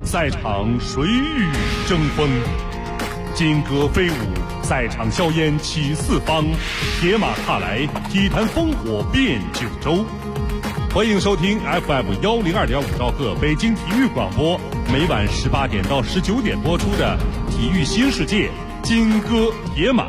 赛场谁与争锋？金戈飞舞，赛场硝烟起四方，铁马踏来，体坛烽火遍九州。欢迎收听 FM102.5兆赫北京体育广播，每晚18点到19点播出的《体育新世界》金戈铁马。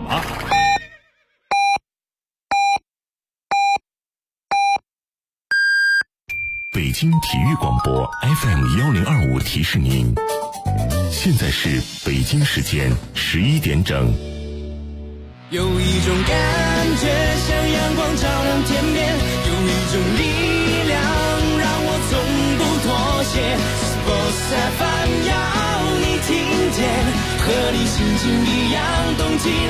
北京体育广播 FM1025 提示您，现在是北京时间11点整。 有一种感觉像阳光照亮天边，有一种力量让我从不妥协。Sports FM 要你听见，和你心情一样动起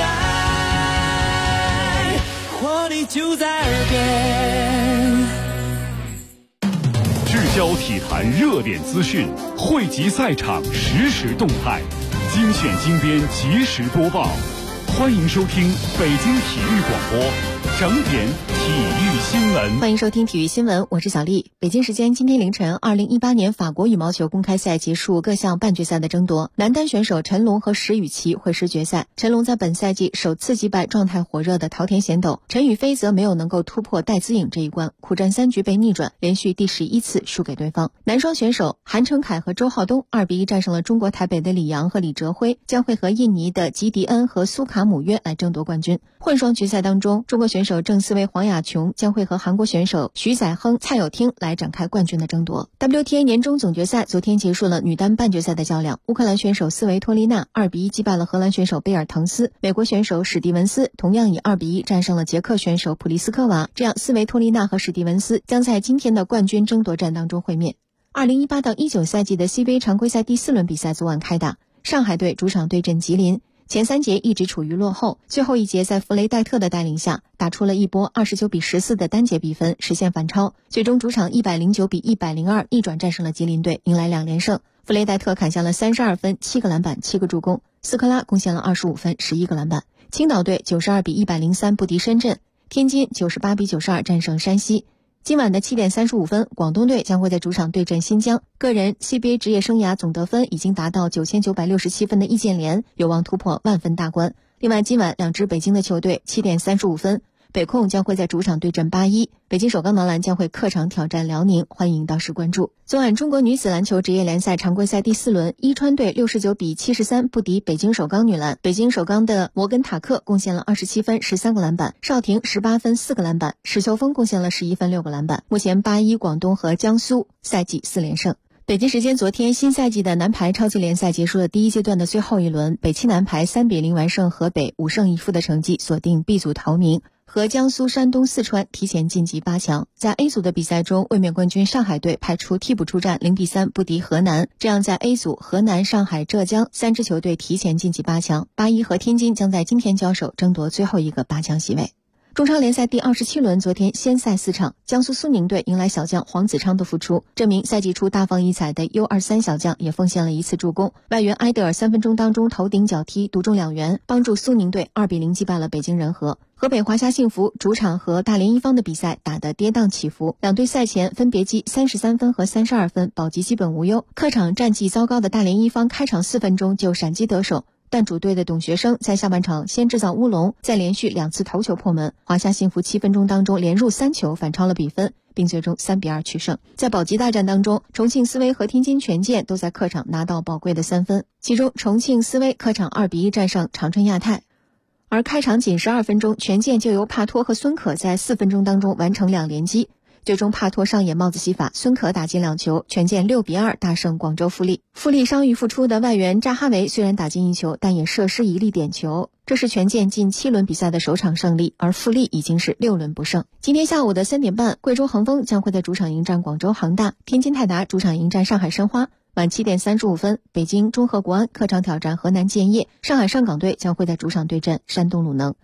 来，活力就在耳边。 聚焦体坛热点资讯，汇集赛场实时动态，精选精编及时播报。欢迎收听北京体育广播整点体育新闻。 欢迎收听体育新闻，我是小丽。北京时间今天凌晨，2018年法国羽毛球公开赛结束各项半决赛的争夺，男单选手陈龙和石宇奇会师决赛。陈龙在本赛季首次击败状态火热的桃田贤斗，陈雨菲则没有能够突破戴资颖这一关，苦战3局被逆转，连续第11次输给对方。男双选手韩成凯和周浩东2比1战胜了中国台北的李阳和李哲辉，将会和印尼的吉迪恩和苏卡姆约来争夺冠军。混双决赛当中，中国选手郑思维、黄雅琼将会和韩国选手徐载亨、蔡友汀来展开冠军的争夺。WTA 年终总决赛昨天结束了女单半决赛的较量，乌克兰选手斯维托利娜2比1击败了荷兰选手贝尔滕斯，美国选手史蒂文斯同样以2比1战胜了捷克选手普利斯科娃，这样斯维托利娜和史蒂文斯将在今天的冠军争夺战当中会面。2018到19赛季的 CBA 常规赛第4轮比赛昨晚开打，上海队主场对阵吉林，前3节一直处于落后，最后一节在弗雷戴特的带领下打出了一波29比14的单节比分，实现反超，最终主场109比102逆转战胜了吉林队，迎来2连胜。弗雷戴特砍下了32分、7个篮板、7个助攻，斯科拉贡献了25分、11个篮板。青岛队92比103不敌深圳，天津98比92战胜山西。今晚的7点35分，广东队将会在主场对阵新疆。个人 CBA 职业生涯总得分已经达到9967分的易建联，有望突破万分大关。另外，今晚2支北京的球队7点35分，北控将会在主场对阵81，北京首钢男篮将会客场挑战辽宁，欢迎到时关注。昨晚中国女子篮球职业联赛常规赛第4轮，伊川队69比73不敌北京首钢女篮，北京首钢的摩根塔克贡献了27分、13个篮板，邵婷18分、4个篮板，史秋峰贡献了11分、6个篮板。目前81、广东和江苏赛季4连胜。北京时间昨天，新赛季的男排超级联赛结束了第1阶段的最后一轮，北汽男排3比0完胜河北，5胜1负的成绩锁定 B 组头名，和江苏、山东、四川提前晋级8强。在 A 组的比赛中，卫冕冠军上海队派出替补出战，0比3不敌河南，这样在 A 组河南、上海、浙江3支球队提前晋级8强。81和天津将在今天交手，争夺最后一个8强席位。中超联赛第27轮，昨天先赛4场，江苏苏宁队迎来小将黄子昌的复出，这名赛季初大放异彩的 U23 小将也奉献了1次助攻，外援埃德尔3分钟当中头顶脚踢独中2元，帮助苏宁队2比0击败了北京人和。河北华夏幸福主场和大连一方的比赛打得跌宕起伏，两队赛前分别积33分和32分，保级基本无忧。客场战绩糟糕的大连一方开场4分钟就闪击得手，但主队的董学生在下半场先制造乌龙，再连续2次头球破门，华夏幸福7分钟当中连入3球，反超了比分，并最终3比2取胜。在保级大战当中，重庆斯威和天津权健都在客场拿到宝贵的3分，其中重庆斯威客场2比1战胜长春亚泰，而开场仅12分钟，权健就由帕托和孙可在4分钟当中完成2连击，最终帕托上演帽子戏法，孙可打进2球，权健6比2大胜广州富力。富力伤愈复出的外援扎哈维虽然打进1球，但也射失1粒点球，这是权健近7轮比赛的首场胜利，而富力已经是6轮不胜。今天下午的3点半，贵州恒丰将会在主场迎战广州恒大，天津泰达主场迎战上海申花。晚7点35分，北京中赫国安客场挑战河南建业，上海上港队将会在主场对阵山东鲁能。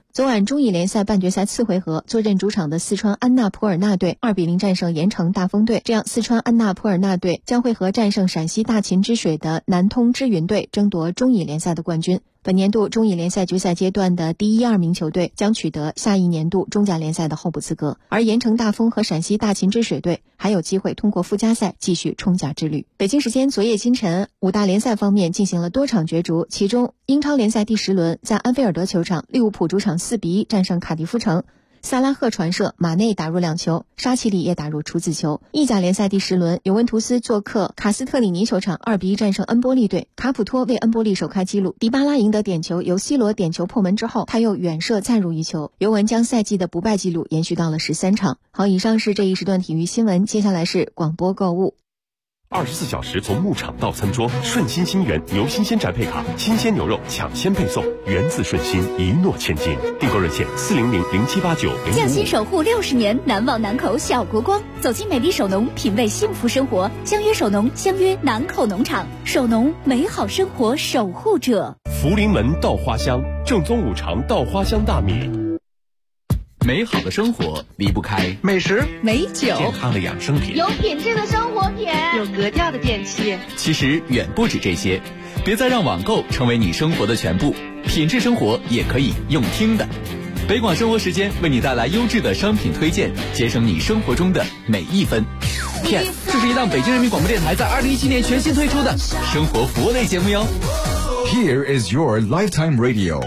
昨晚中乙联赛半决赛次回合，坐镇主场的四川安纳普尔纳队2比0战胜盐城大丰队，这样四川安纳普尔纳队将会和战胜陕西大秦之水的南通之云队争夺中乙联赛的冠军。本年度中乙联赛决赛阶段的第1、2名球队将取得下一年度中甲联赛的候补资格，而盐城大丰和陕西大秦之水队还有机会通过附加赛继续冲甲之旅。北京时间昨夜今晨，5大联赛方面进行了多场角逐，其中英超联赛第10轮，在安菲尔德球场，利物浦主场4比1战胜卡迪夫城，萨拉赫传射，马内打入2球，沙奇里也打入处子球。意甲联赛第10轮，尤文图斯做客卡斯特里尼球场2比1战胜恩波利队，卡普托为恩波利首开纪录，迪巴拉赢得点球，由 C 罗点球破门之后，他又远射再入1球，尤文将赛季的不败纪录延续到了13场。好，以上是这一时段体育新闻，接下来是广播购物。 24小时从牧场到餐桌，顺心新源牛新鲜宅配卡，新鲜牛肉抢先配送，源自顺心，一诺千金。订购热线400078905。 匠心守护60年，难忘南口小国光。走进美丽首农，品味幸福生活。相约首农，相约南口农场。首农，美好生活守护者。 福临门稻花香，正宗五常稻花香大米。美好的生活离不开美食、 美酒、 健康的养生品， 有品质的生活品， 有格调的电器。 其实远不止这些，别再让网购成为你生活的全部，品质生活也可以用听的。北广生活时间为你带来优质的商品推荐，节省你生活中的每一分。Yes， 这是一档北京人民广播电台在2017年全新推出的生活服务类节目哟。 Here is your lifetime radio。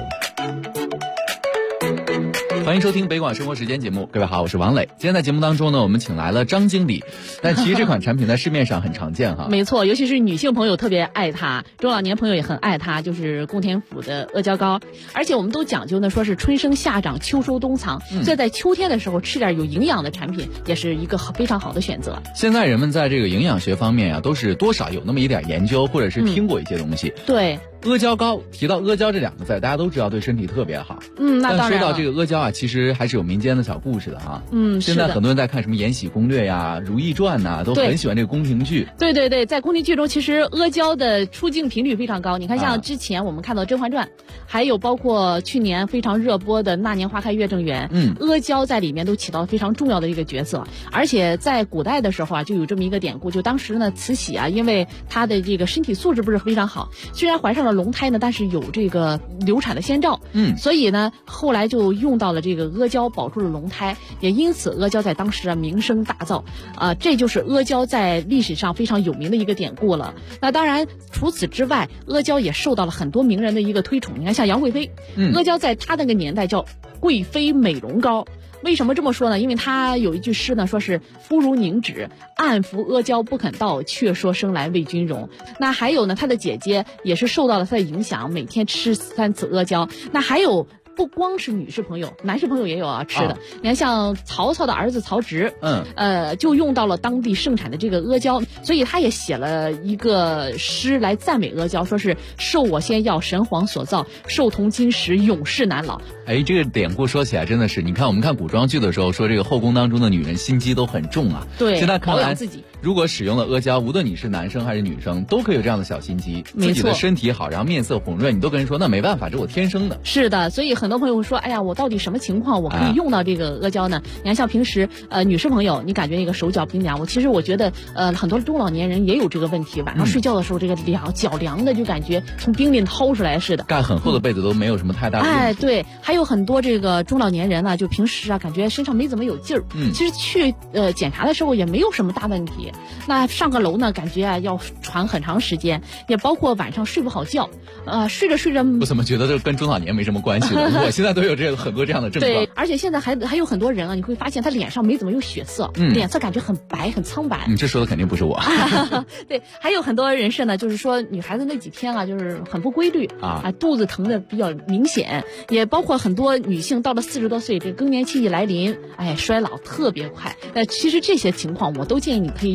欢迎收听北广生活时间节目，各位好，我是王磊。今天在节目当中呢，我们请来了张经理，但其实这款产品在市面上很常见哈。 没错，尤其是女性朋友特别爱它，中老年朋友也很爱它，就是宫田府的阿胶糕。而且我们都讲究呢，说是春生夏长，秋收冬藏，所以在秋天的时候吃点有营养的产品，也是一个非常好的选择。 现在人们在这个营养学方面啊，都是多少有那么一点研究，或者是听过一些东西。 对。 阿胶糕，提到阿胶这2个字，大家都知道对身体特别好。 那当然了。 但说到这个阿胶啊，其实还是有民间的小故事的哈。现在很多人在看什么《延禧攻略》呀、《如懿传》呐，都很喜欢这个宫廷剧。 对对对，在宫廷剧中，其实阿胶的出镜频率非常高。你看，像之前我们看到《甄嬛传》，还有包括去年非常热播的《那年花开月正圆》，阿胶在里面都起到非常重要的一个角色。而且在古代的时候啊，就有这么一个典故，就当时呢，慈禧啊，因为她的这个身体素质不是非常好，虽然怀上了龙胎呢，但是有这个流产的先兆，所以呢，后来就用到了这个阿胶保住了龙胎，也因此阿胶在当时啊名声大噪，这就是阿胶在历史上非常有名的一个典故了。那当然，除此之外，阿胶也受到了很多名人的一个推崇。你看，像杨贵妃，阿胶在她那个年代叫贵妃美容膏。为什么这么说呢？因为他有一句诗呢，说是肤如凝脂，暗服阿胶不肯到，却说生来为君容。那还有呢，他的姐姐也是受到了他的影响，每天吃3次阿胶。那还有不光是女士朋友，男士朋友也有吃的。你看，像曹操的儿子曹植，就用到了当地盛产的这个阿胶，所以他也写了一个诗来赞美阿胶，说是受我仙药，神皇所造，寿同金石，永世难老。 这个典故说起来真的是，你看我们看古装剧的时候说这个后宫当中的女人心机都很重啊。 对， 现在看来保养自己， 如果使用了阿胶，无论你是男生还是女生，都可以有这样的小心机，自己的身体好，然后面色红润，你都跟人说那没办法，这我天生的。 是的，所以很多朋友会说，哎呀，我到底什么情况我可以用到这个阿胶呢？你看，像平时女士朋友，你感觉那个手脚冰凉，我觉得很多中老年人也有这个问题，晚上睡觉的时候这个脚凉的，就感觉从冰里掏出来似的， 盖很厚的被子都没有什么太大的问题。 对，还有很多这个中老年人呢，就平时啊感觉身上没怎么有劲儿，其实去检查的时候也没有什么大问题。那上个楼呢，感觉啊要喘很长时间，也包括晚上睡不好觉，睡着睡着。 我怎么觉得这跟中老年没什么关系呢？我现在都有很多这样的症状。 对，而且现在还有很多人啊，你会发现他脸上没怎么有血色，脸色感觉很白很苍白。 这说的肯定不是我。 对，还有很多人是呢，就是说女孩子那几天啊，就是很不规律肚子疼的比较明显，也包括很多女性到了40多岁，这更年期一来临，衰老特别快。其实这些情况我都建议你可以用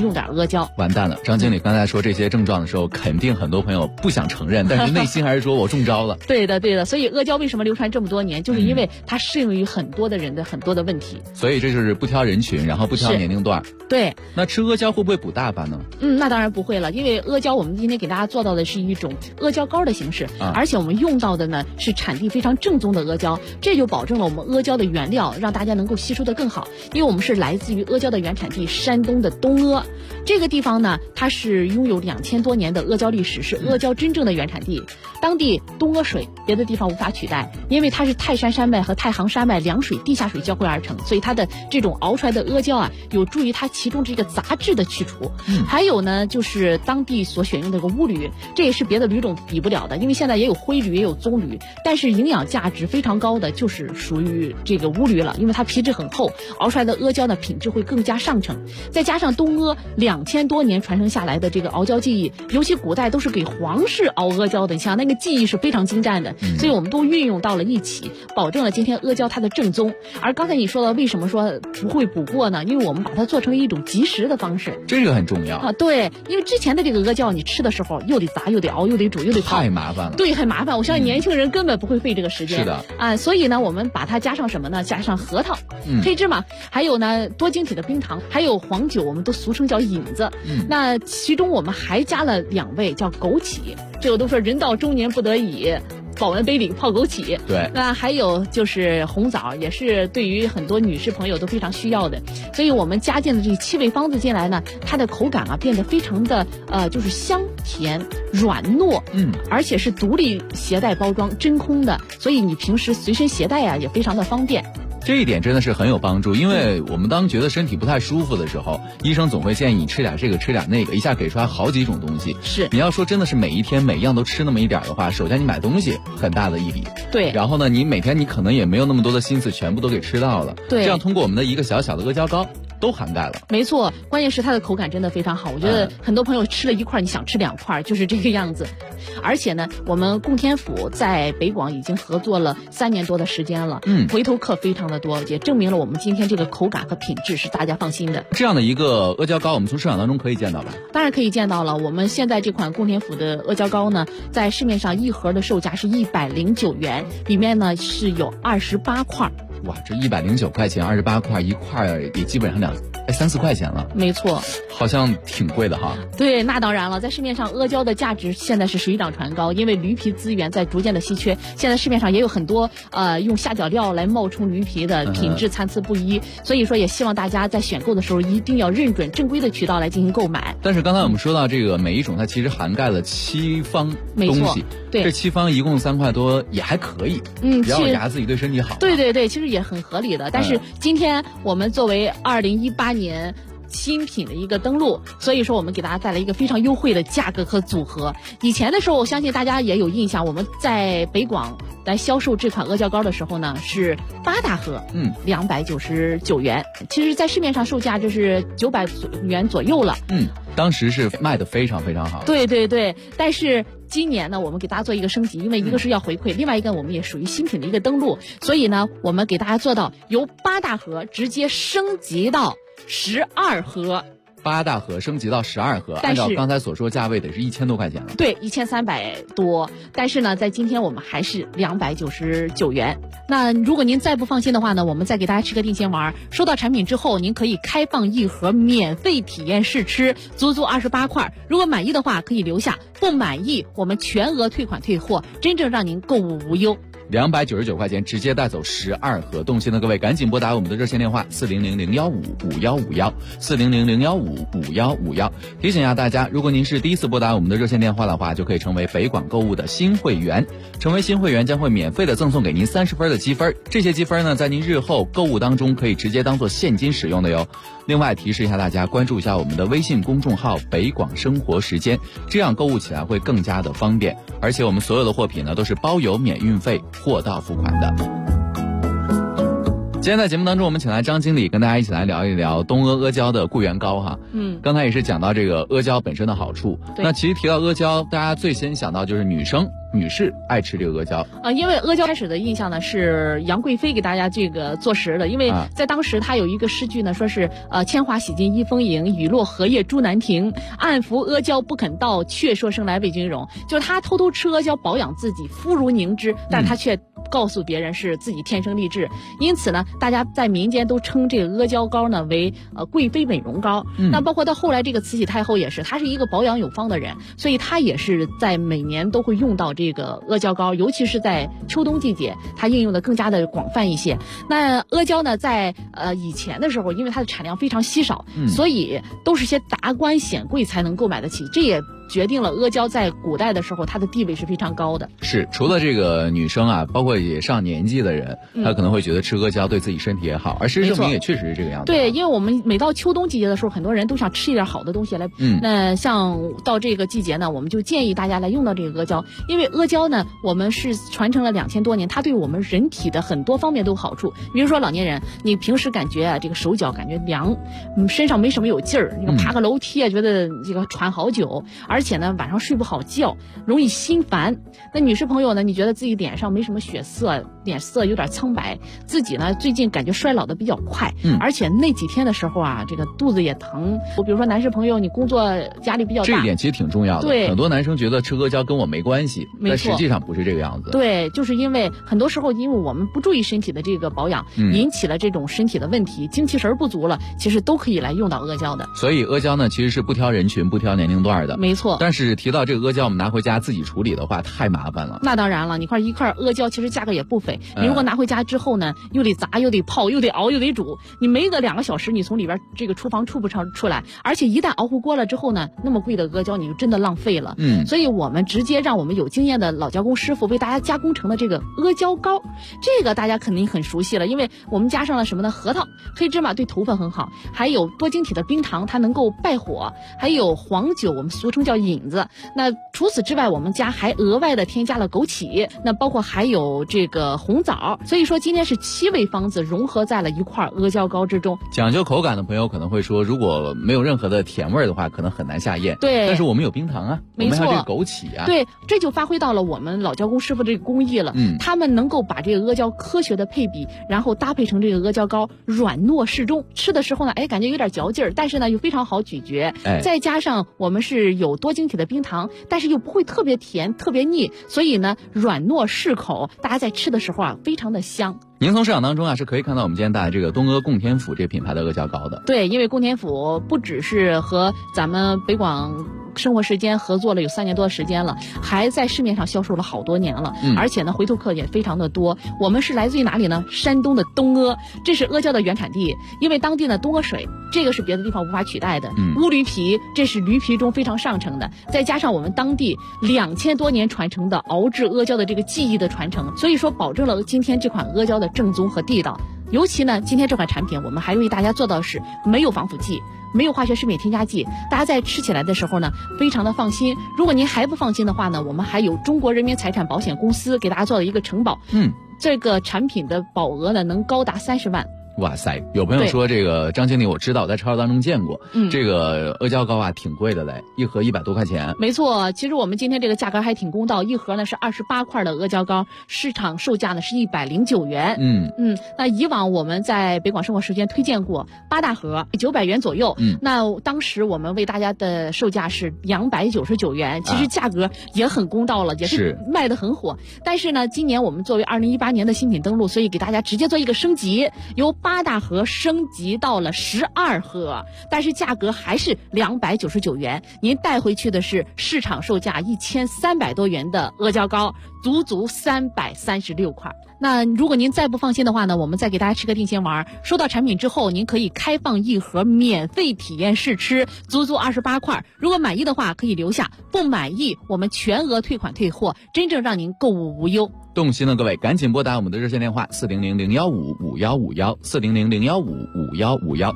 用点阿胶。 完蛋了，张经理刚才说这些症状的时候，肯定很多朋友不想承认，但是内心还是说我中招了。 对的，所以阿胶为什么流传这么多年，就是因为它适用于很多的人的很多的问题。 所以这就是不挑人群，然后不挑年龄段。 对。 那吃阿胶会不会补大发呢？ 那当然不会了，因为阿胶我们今天给大家做到的是一种阿胶膏的形式，而且我们用到的呢是产地非常正宗的阿胶，这就保证了我们阿胶的原料让大家能够吸收得更好。因为我们是来自于阿胶的原产地山东的东阿，这个地方呢它是拥有2000多年的阿胶历史，是阿胶真正的原产地。当地东阿水别的地方无法取代，因为它是泰山山脉和太行山脉两水地下水交汇而成，所以它的这种熬出来的阿胶啊，有助于它其中这个杂质的去除。还有呢就是当地所选用的这个乌驴，这也是别的驴种比不了的，因为现在也有灰驴也有棕驴，但是营养价值非常高的就是属于这个乌驴了，因为它皮质很厚，熬出来的阿胶呢品质会更加上乘。再加上东阿2000多年传承下来的这个熬胶技艺，尤其古代都是给皇室熬阿胶的，你想那个技艺是非常精湛的，所以我们都运用到了一起，保证了今天阿胶它的正宗。而刚才你说的为什么说不会补过呢？因为我们把它做成一种即食的方式， 这个很重要啊。对，因为之前的这个阿胶你吃的时候又得炸又得熬又得煮又得泡， 太麻烦了。 对，很麻烦。我相信年轻人根本不会费这个时间。 是的啊，所以呢我们把它加上什么呢？加上核桃、黑芝麻，还有呢多晶体的冰糖，还有黄酒，我们都俗称叫引子。那其中我们还加了2味叫枸杞，这个都说人到中年不得已保温杯里泡枸杞。 对， 那还有就是红枣，也是对于很多女士朋友都非常需要的。所以我们加进了这7味方子进来呢，它的口感啊变得非常的就是香甜软糯，而且是独立携带包装真空的，所以你平时随身携带啊也非常的方便。 这一点真的是很有帮助，因为我们当觉得身体不太舒服的时候，医生总会建议你吃点这个吃点那个，一下给出来好几种东西。 是， 你要说真的是每一天每样都吃那么一点的话，首先你买东西很大的一笔， 对， 然后呢你每天你可能也没有那么多的心思全部都给吃到了， 对， 这样通过我们的一个小小的阿胶膏都涵盖了。 没错，关键是它的口感真的非常好，我觉得很多朋友吃了1块，你想吃2块，就是这个样子。而且呢我们供天府在北广已经合作了3年多的时间了，回头客非常的多，也证明了我们今天这个口感和品质是大家放心的。 这样的一个阿胶膏我们从市场当中可以见到吧？ 当然可以见到了，我们现在这款供天府的阿胶膏呢，在市面上一盒的售价是109元，里面呢是有28块。 哇，这109块钱28块，一块也基本上3-4块钱了。 没错， 好像挺贵的哈。 对，那当然了，在市面上阿胶的价值现在是水涨船高，因为驴皮资源在逐渐的稀缺，现在市面上也有很多用下脚料来冒充驴皮的，品质参差不一，所以说也希望大家在选购的时候一定要认准正规的渠道来进行购买。 但是刚才我们说到这个每一种它其实涵盖了7方东西， 对， 这7方一共3块多也还可以，只要牙自己对身体好。 对，其实也很合理的。但是今天我们作为2018年新品的一个登陆，所以说我们给大家带来一个非常优惠的价格和组合。以前的时候我相信大家也有印象，我们在北广来销售这款阿胶膏的时候呢是8大盒，299元，其实在市面上售价就是900元左右了。 当时是卖的非常非常好。 对，但是今年呢我们给大家做一个升级，因为一个是要回馈，另外一个我们也属于新品的一个登陆，所以呢我们给大家做到由8大盒直接升级到12盒 ，8大盒升级到12盒，按照刚才所说价位得是1000多块钱了。 对，1300多，但是呢在今天我们还是299元。那如果您再不放心的话呢，我们再给大家吃个定心丸，收到产品之后您可以开放1盒免费体验试吃，足28块，如果满意的话可以留下，不满意我们全额退款退货，真正让您购物无忧。 299块钱直接带走12盒，动心的各位赶紧拨打我们的热线电话400-015-5151，400-015-5151。提醒一下大家，如果您是第一次拨打我们的热线电话的话，就可以成为北广购物的新会员。成为新会员将会免费的赠送给您30分的积分，这些积分呢，在您日后购物当中可以直接当做现金使用的哟。另外提示一下大家，关注一下我们的微信公众号北广生活时间，这样购物起来会更加的方便，而且我们所有的货品呢都是包邮免运费，货到付款的。今天在节目当中，我们请来张经理跟大家一起来聊一聊东阿阿胶的固元膏哈。刚才也是讲到这个阿胶本身的好处。那其实提到阿胶，大家最先想到就是女生女士爱吃这个阿胶？ 因为阿胶开始的印象呢是杨贵妃给大家这个作诗的，因为在当时她有一个诗句呢，说是铅华洗尽一风影，雨落荷叶朱难停，暗服阿胶不肯到，却说生来为君荣。就是她偷偷吃阿胶保养自己，肤如凝脂，但是她却告诉别人是自己天生丽质，因此呢，大家在民间都称这个阿胶膏呢为贵妃美容膏。那包括到后来这个慈禧太后也是，她是一个保养有方的人，所以她也是在每年都会用到这个阿胶膏，尤其是在秋冬季节，它应用的更加的广泛一些。那阿胶呢，在以前的时候，因为它的产量非常稀少，所以都是些达官显贵才能购买得起，这也决定了阿胶在古代的时候它的地位是非常高的。 是，除了这个女生啊，包括也上年纪的人，她可能会觉得吃阿胶对自己身体也好，而事实证明也确实是这个样子。 对，因为我们每到秋冬季节的时候，很多人都想吃一点好的东西来。那像到这个季节呢，我们就建议大家来用到这个阿胶，因为阿胶呢，我们是传承了2000多年，它对我们人体的很多方面都有好处。比如说老年人，你平时感觉啊这个手脚感觉凉，身上没什么有劲儿，那个爬个楼梯啊，觉得这个喘好久，而且呢晚上睡不好觉，容易心烦。那女士朋友呢，你觉得自己脸上没什么血色，脸色有点苍白，自己呢最近感觉衰老的比较快，而且那几天的时候啊，这个肚子也疼。比如说男士朋友，你工作压力比较大， 这一点其实挺重要的。 对， 很多男生觉得吃阿胶跟我没关系，但实际上不是这个样子。 对，就是因为很多时候因为我们不注意身体的这个保养，引起了这种身体的问题，精气神不足了，其实都可以来用到阿胶的。 所以阿胶呢，其实是不挑人群、不挑年龄段的。 没错。 但是提到这个阿胶，我们拿回家自己处理的话，太麻烦了。 那当然了，一块阿胶其实价格也不菲。你如果拿回家之后呢，又得砸，又得泡，又得熬，又得煮，你没个2个小时，你从里边这个厨房出不出来。而且一旦熬糊锅了之后呢，那么贵的阿胶你就真的浪费了。所以我们直接让我们有经验的老胶工师傅为大家加工成了这个阿胶膏。这个大家肯定很熟悉了，因为我们加上了什么呢？核桃、黑芝麻对头发很好，还有多晶体的冰糖，它能够败火，还有黄酒，我们俗称叫引子。那除此之外，我们家还额外的添加了枸杞，那包括还有这个红枣。所以说今天是7味方子融合在了一块阿胶膏之中。 讲究口感的朋友可能会说，如果没有任何的甜味的话，可能很难下咽。 对， 但是我们有冰糖啊，我们还有这个枸杞啊。 对，这就发挥到了我们老胶工师傅这个工艺了。他们能够把这个阿胶科学的配比，然后搭配成这个阿胶膏，软糯适中，吃的时候呢，感觉有点嚼劲儿，但是呢又非常好咀嚼。再加上我们是有多晶体的冰糖，但是又不会特别甜、特别腻，所以呢软糯适口，大家在吃的时候啊非常的香。 您从市场当中啊是可以看到我们今天带来这个东阿供天府这个品牌的阿胶膏的。 对，因为供天府不只是和咱们北广生活时间合作了有3年多的时间了，还在市面上销售了好多年了，而且呢回头客也非常的多。我们是来自于哪里呢？山东的东阿，这是阿胶的原产地。因为当地呢东阿水，这个是别的地方无法取代的。乌驴皮，这是驴皮中非常上乘的，再加上我们当地2000多年传承的熬制阿胶的这个技艺的传承，所以说保证了今天这款阿胶的正宗和地道。尤其呢，今天这款产品我们还为大家做到是没有防腐剂，没有化学食品添加剂，大家在吃起来的时候呢非常的放心。如果您还不放心的话呢，我们还有中国人民财产保险公司给大家做了一个承保，这个产品的保额呢能高达30万。 哇塞，有朋友说这个张经理我知道，在超市当中见过，这个阿胶膏啊挺贵的嘞，一盒100多块钱。 没错，其实我们今天这个价格还挺公道，一盒呢是28块的阿胶膏，市场售价呢是109元。那以往我们在北广生活时间推荐过8大盒900元左右，那当时我们为大家的售价是299元，其实价格也很公道了，也是卖得很火。但是呢，今年我们作为2018年的新品登陆，所以给大家直接做一个升级，由8大盒升级到了12盒，但是价格还是299元。您带回去的是市场售价1300多元的阿胶膏，足336块。那如果您再不放心的话呢，我们再给大家吃个定心丸。收到产品之后，您可以开放1盒免费体验试吃，足28块。如果满意的话可以留下，不满意我们全额退款退货，真正让您购物无忧。 动心的各位赶紧拨打我们的热线电话400-015-5151，400-015-5151。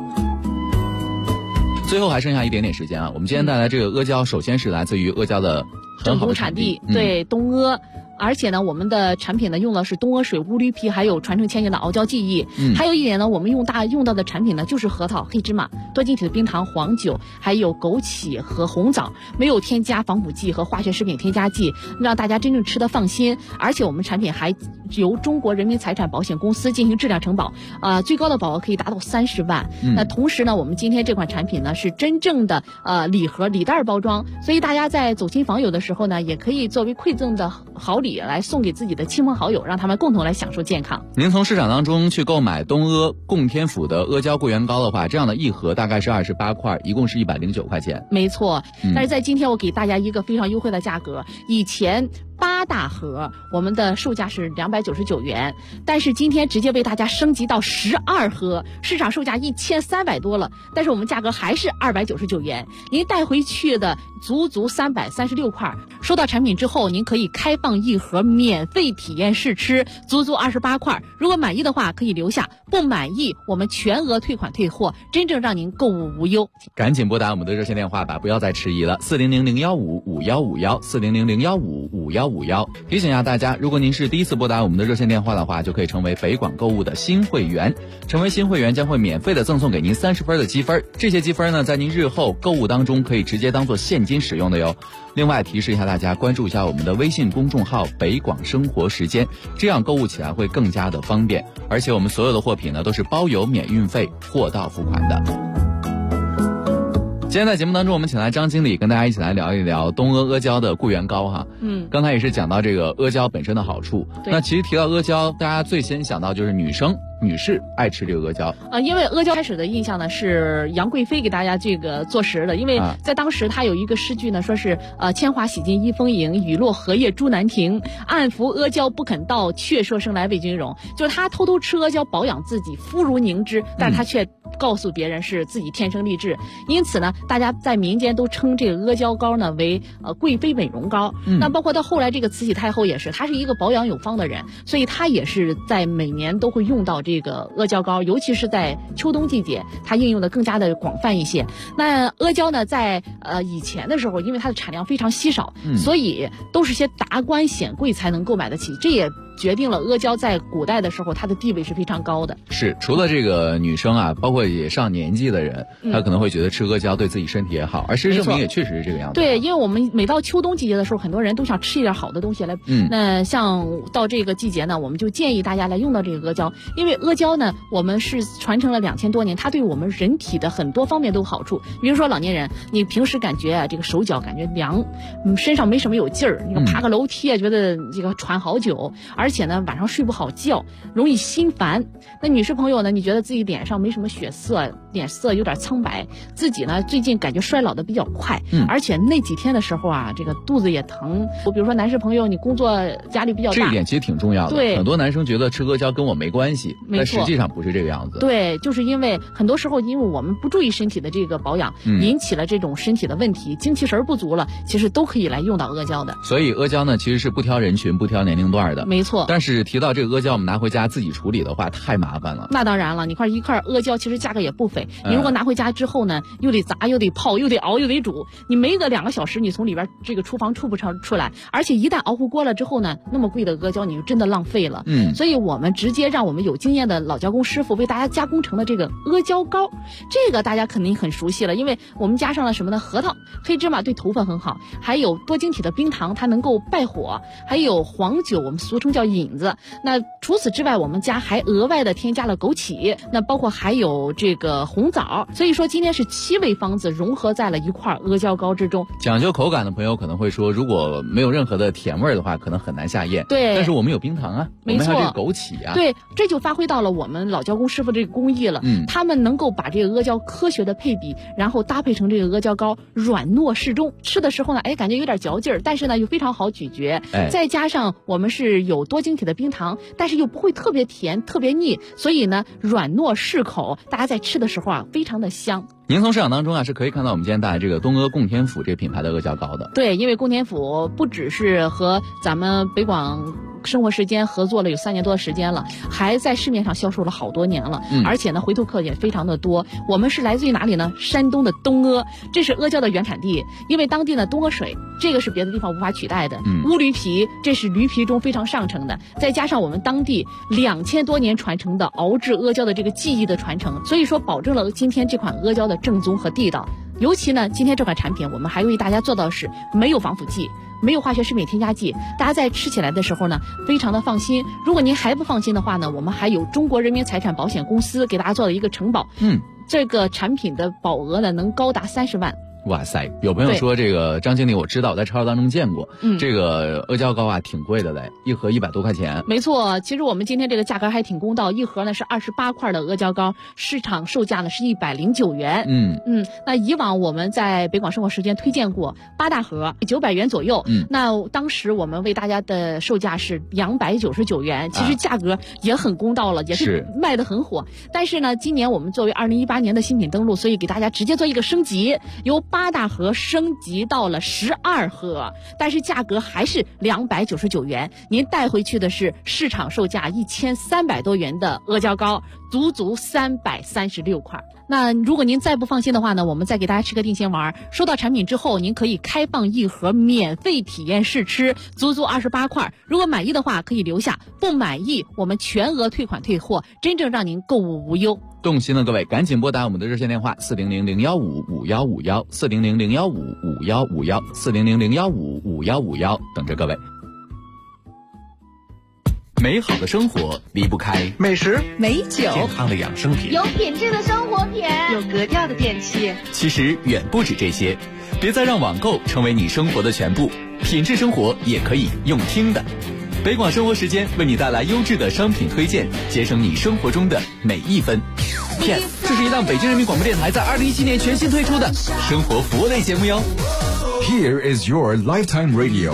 最后还剩下一点点时间啊，我们今天带来这个阿胶，首先是来自于阿胶的很好的产地， 对，东阿。 而且呢，我们的产品呢用的是东阿水、乌驴皮，还有传承千年的熬胶技艺。还有一点呢，我们用到的产品呢就是核桃、黑芝麻、多晶体的冰糖、黄酒，还有枸杞和红枣，没有添加防腐剂和化学食品添加剂，让大家真正吃得放心。而且我们产品还由中国人民财产保险公司进行质量承保，最高的保额可以达到30万。那同时呢，我们今天这款产品呢是真正的礼盒礼袋包装，所以大家在走亲访友的时候呢，也可以作为馈赠的好礼来送给自己的亲朋好友，让他们共同来享受健康。 您从市场当中去购买东阿供天府的阿胶桂圆糕的话，这样的一盒大概是28块，一共是109块钱。 没错，但是在今天我给大家一个非常优惠的价格，以前8大盒我们的售价是299元，但是今天直接为大家升级到12盒，市场售价1300多了，但是我们价格还是299元。您带回去的足336块，收到产品之后，您可以开放一盒免费体验试吃，足28块。如果满意的话可以留下，不满意我们全额退款退货，真正让您购物无忧。 赶紧拨打我们的热线电话吧，不要再迟疑了，400-015-5151，400-015-5151。提醒一下大家，如果您是第一次拨打我们的热线电话的话，就可以成为北广购物的新会员。成为新会员将会免费的赠送给您30分的积分，这些积分呢，在您日后购物当中可以直接当做现金使用的哟。另外提示一下大家，关注一下我们的微信公众号北广生活时间，这样购物起来会更加的方便。而且我们所有的货品呢都是包邮免运费，货到付款的。今天在节目当中，我们请来张经理跟大家一起来聊一聊东阿阿胶的桂圆糕哈。刚才也是讲到这个阿胶本身的好处。那其实提到阿胶，大家最先想到就是女士爱吃这个阿胶因为阿胶开始的印象呢是杨贵妃给大家这个做食的，因为在当时她有一个诗句呢，说是铅华洗尽一丰盈，雨落荷叶朱难停，暗服阿胶不肯到，却说生来为君荣。就是她偷偷吃阿胶保养自己，肤如凝脂，但是她却告诉别人是自己天生丽质。因此呢，大家在民间都称这个阿胶糕呢为贵妃美容糕。那包括到后来这个慈禧太后也是，她是一个保养有方的人，所以她也是在每年都会用到这个阿胶糕，尤其是在秋冬季节，它应用的更加的广泛一些。那阿胶呢，在以前的时候，因为它的产量非常稀少，所以都是些达官显贵才能购买得起，这也决定了阿胶在古代的时候它的地位是非常高的。 是，除了这个女生啊，包括也上年纪的人，她可能会觉得吃阿胶对自己身体也好，而事实证明也确实是这个样子。 对，因为我们每到秋冬季节的时候，很多人都想吃一点好的东西来。那像到这个季节呢，我们就建议大家来用到这个阿胶，因为阿胶呢，我们是传承了2000多年，它对我们人体的很多方面都有好处。比如说老年人，你平时感觉这个手脚感觉凉，身上没什么有劲儿，那个爬个楼梯觉得这个喘好久，而且呢晚上睡不好觉，容易心烦。那女士朋友呢，你觉得自己脸上没什么血色，脸色有点苍白，自己呢最近感觉衰老的比较快，而且那几天的时候啊，这个肚子也疼。我比如说男士朋友，你工作压力比较大， 这一点其实挺重要的。 对， 很多男生觉得吃阿胶跟我没关系，但实际上不是这个样子。 对，就是因为很多时候因为我们不注意身体的这个保养，引起了这种身体的问题，精气神不足了，其实都可以来用到阿胶的。 所以阿胶呢其实是不挑人群不挑年龄段的。 没错。 但是提到这个阿胶我们拿回家自己处理的话太麻烦了。 那当然了，你一块阿胶其实价格也不菲，你如果拿回家之后呢，又得砸又得泡又得熬又得煮，你没个2个小时你从里边这个厨房出不出来，而且一旦熬糊锅了之后呢，那么贵的阿胶你就真的浪费了。所以我们直接让我们有经验的老胶工师傅为大家加工成了这个阿胶糕，这个大家肯定很熟悉了，因为我们加上了什么呢？核桃、黑芝麻对头发很好，还有多晶体的冰糖，它能够败火，还有黄酒，我们俗称叫引子。那除此之外，我们家还额外的添加了枸杞，那包括还有这个红枣，所以说今天是7味方子融合在了一块阿胶糕之中。 讲究口感的朋友可能会说，如果没有任何的甜味的话，可能很难下咽。 对， 但是我们有冰糖啊， 没错， 我们还有这个枸杞啊。 对，这就发挥到了我们老胶工师傅这个工艺了。他们能够把这个阿胶科学的配比，然后搭配成这个阿胶糕，软糯适中，吃的时候呢，感觉有点嚼劲儿，但是呢又非常好咀嚼。再加上我们是有多晶体的冰糖，但是又不会特别甜特别腻，所以呢软糯适口，大家在吃的时候啊非常的香。 您从市场当中啊是可以看到我们今天带来这个东阿供天府这个品牌的阿胶糕的。 对，因为供天府不只是和咱们北广生活时间合作了有3年多的时间了，还在市面上销售了好多年了，而且呢回头客也非常的多。我们是来自于哪里呢？山东的东阿，这是阿胶的原产地，因为当地呢东阿水这个是别的地方无法取代的，乌驴皮这是驴皮中非常上乘的，再加上我们当地2000多年传承的熬制阿胶的这个技艺的传承，所以说保证了今天这款阿胶的正宗和地道。尤其呢，今天这款产品我们还为大家做到的是没有防腐剂，没有化学食品添加剂，大家在吃起来的时候呢，非常的放心。如果您还不放心的话呢，我们还有中国人民财产保险公司给大家做了一个承保，这个产品的保额呢能高达30万。 哇塞，有朋友说这个张经理，我知道，我在超市当中见过，这个阿胶糕啊挺贵的嘞，一盒100多块钱。 没错，其实我们今天这个价格还挺公道，一盒呢是28块的阿胶糕，市场售价呢是109元。那以往我们在北广生活时间推荐过8大盒900元左右，那当时我们为大家的售价是299元，其实价格也很公道了，也是卖得很火。但是呢，今年我们作为2018年的新品登陆，所以给大家直接做一个升级，由8大盒升级到了12盒，但是价格还是299元。您带回去的是市场售价1300多元的阿胶糕，足336块。那如果您再不放心的话呢，我们再给大家吃个定心丸。收到产品之后，您可以开放1盒免费体验试吃，足28块。如果满意的话可以留下，不满意我们全额退款退货，真正让您购物无忧。 动心的各位赶紧拨打我们的热线电话400-015-5151 400-015-5151 400-015-5151，等着各位。美好的生活离不开美食、 美酒、 健康的养生品、 有品质的生活品、 有格调的电器。 其实远不止这些，别再让网购成为你生活的全部，品质生活也可以用听的。北广生活时间为你带来优质的商品推荐，节省你生活中的每一分。PS， 这是一档北京人民广播电台在2017年全新推出的生活服务类节目哟。 Here is your lifetime radio。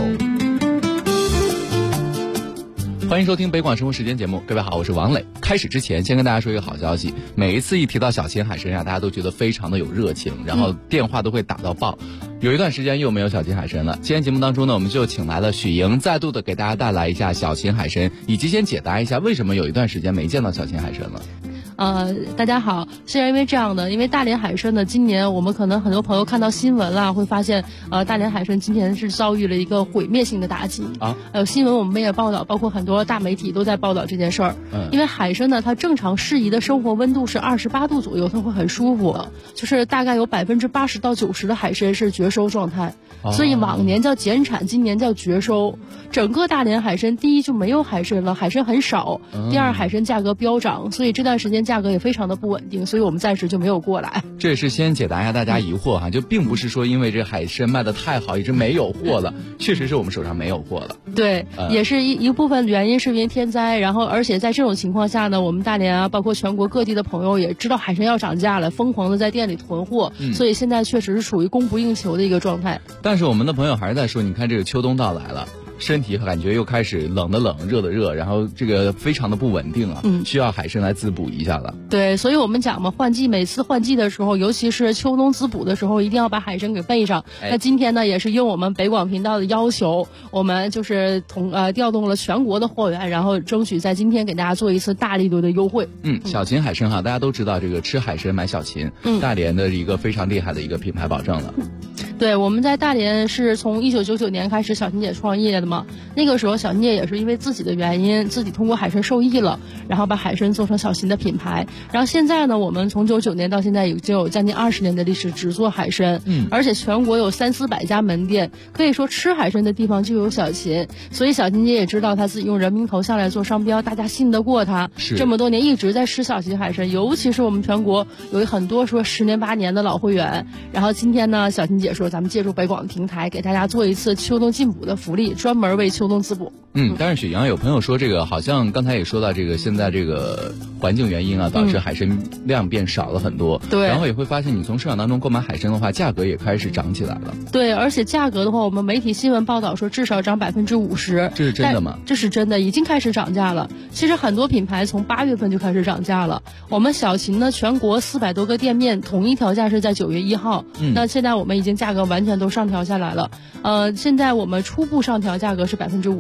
欢迎收听北广生活时间节目，各位好，我是王磊。开始之前先跟大家说一个好消息，每一次一提到小秦海参啊，大家都觉得非常的有热情，然后电话都会打到爆。有一段时间又没有小秦海参了，今天节目当中呢，我们就请来了许莹，再度的给大家带来一下小秦海参，以及先解答一下为什么有一段时间没见到小秦海参了。 大家好，是因为这样的，因为大连海参呢，今年我们可能很多朋友看到新闻了，会发现，大连海参今年是遭遇了一个毁灭性的打击啊。新闻我们也报道，包括很多大媒体都在报道这件事儿。因为海参呢，它正常适宜的生活温度是28度左右，它会很舒服，就是大概有80%到90%的海参是绝收状态。所以往年叫减产，今年叫绝收。整个大连海参，第一就没有海参了，海参很少；第二，海参价格飙涨，所以这段时间价格也非常的不稳定，所以我们暂时就没有过来。 这也是先解答一下大家疑惑哈，就并不是说因为这海参卖的太好，一直没有货了，确实是我们手上没有货了。 对，也是一部分原因是因为天灾，然后而且在这种情况下呢，我们大连啊，包括全国各地的朋友也知道海参要涨价了，疯狂的在店里囤货，所以现在确实是属于供不应求的一个状态。 但是我们的朋友还是在说，你看这个秋冬到来了，身体感觉又开始冷的冷，热的热，然后这个非常的不稳定啊，需要海参来滋补一下了。 对，所以我们讲嘛，换季每次换季的时候，尤其是秋冬滋补的时候，一定要把海参给备上。那今天呢，也是应我们北广频道的要求，我们就是调动了全国的货源，然后争取在今天给大家做一次大力度的优惠。 小秦海参哈，大家都知道这个吃海参买小秦，大连的一个非常厉害的一个品牌保证了。 对，我们在大连是从1999年开始小秦姐创业的嘛，那个时候小秦姐也是因为自己的原因，自己通过海参受益了，然后把海参做成小秦的品牌。然后现在呢，我们从99年到现在已经有将近20年的历史，只做海参，而且全国有300-400家门店，可以说吃海参的地方就有小秦。所以小秦姐也知道她自己用人民头像来做商标，大家信得过她，这么多年一直在吃小秦海参，尤其是我们全国有很多说10年8年的老会员。然后今天呢，小秦姐说咱们借助北广的平台给大家做一次秋冬进补的福利，专门为秋冬滋补。 但是许阳有朋友说这个好像刚才也说到这个现在这个环境原因啊，导致海参量变少了很多。对，然后也会发现你从市场当中购买海参的话，价格也开始涨起来了。 对，而且价格的话，我们媒体新闻报道说至少涨50%。 这是真的吗？ 这是真的，已经开始涨价了。其实很多品牌从8月份就开始涨价了。我们小秦呢，全国400多个店面统一调价是在9月1号。那现在我们已经价格完全都上调下来了。现在我们初步上调价格是50%，但是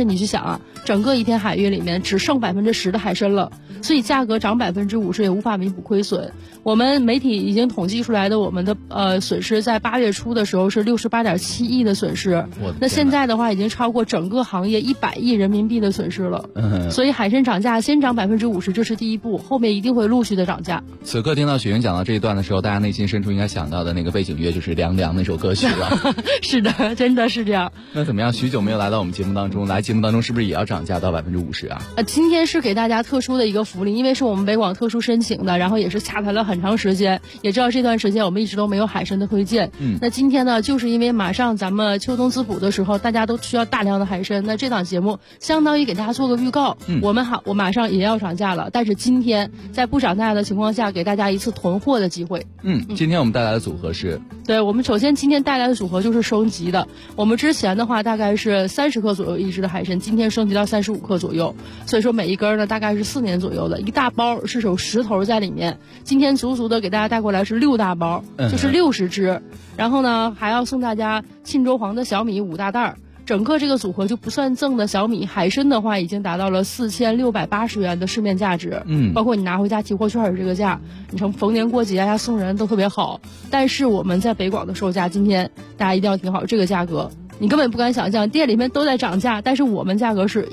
是你去想啊，整个一片海域里面只剩10%的海参了，所以价格涨50%也无法弥补亏损。我们媒体已经统计出来的，我们的损失在8月初的时候是68.7亿的损失，那现在的话已经超过整个行业100亿人民币的损失了。所以海参涨价先涨50%，这是第一步，后面一定会陆续的涨价。 此刻听到雪云讲到这一段的时候，大家内心深处应该想到的那个背景乐就是《凉凉》那首歌曲了。 是的，真的是这样。 那怎么样？许久没有来到我们节目当中，来节目当中是不是也要涨价到50%啊？ 今天是给大家特殊的一个福利，因为是我们北广特殊申请的，然后也是洽谈了很长时间，也知道这段时间我们一直都没有海参的推荐。那今天呢，就是因为马上咱们秋冬滋补的时候，大家都需要大量的海参，那这档节目相当于给大家做个预告。我马上也要涨价了，但是今天在不涨价的情况下，给大家一次囤货的机会。 今天我们带来的组合是， 对，我们首先今天带来的组合就是升级的。我们之前的话大概是30克左右一只的海参，今天升级到35克左右，所以说每一根呢大概是4年左右的，一大包是有10头在里面。今天足足的给大家带过来是6大包，就是60只。然后呢还要送大家沁州黄的小米5大袋。整个这个组合就不算赠的小米，海参的话已经达到了4680元的市面价值，包括你拿回家提货券这个价，你从逢年过节呀送人都特别好。但是我们在北广的售价，今天大家一定要听好这个价格，你根本不敢想象，店里面都在涨价，但是我们价格是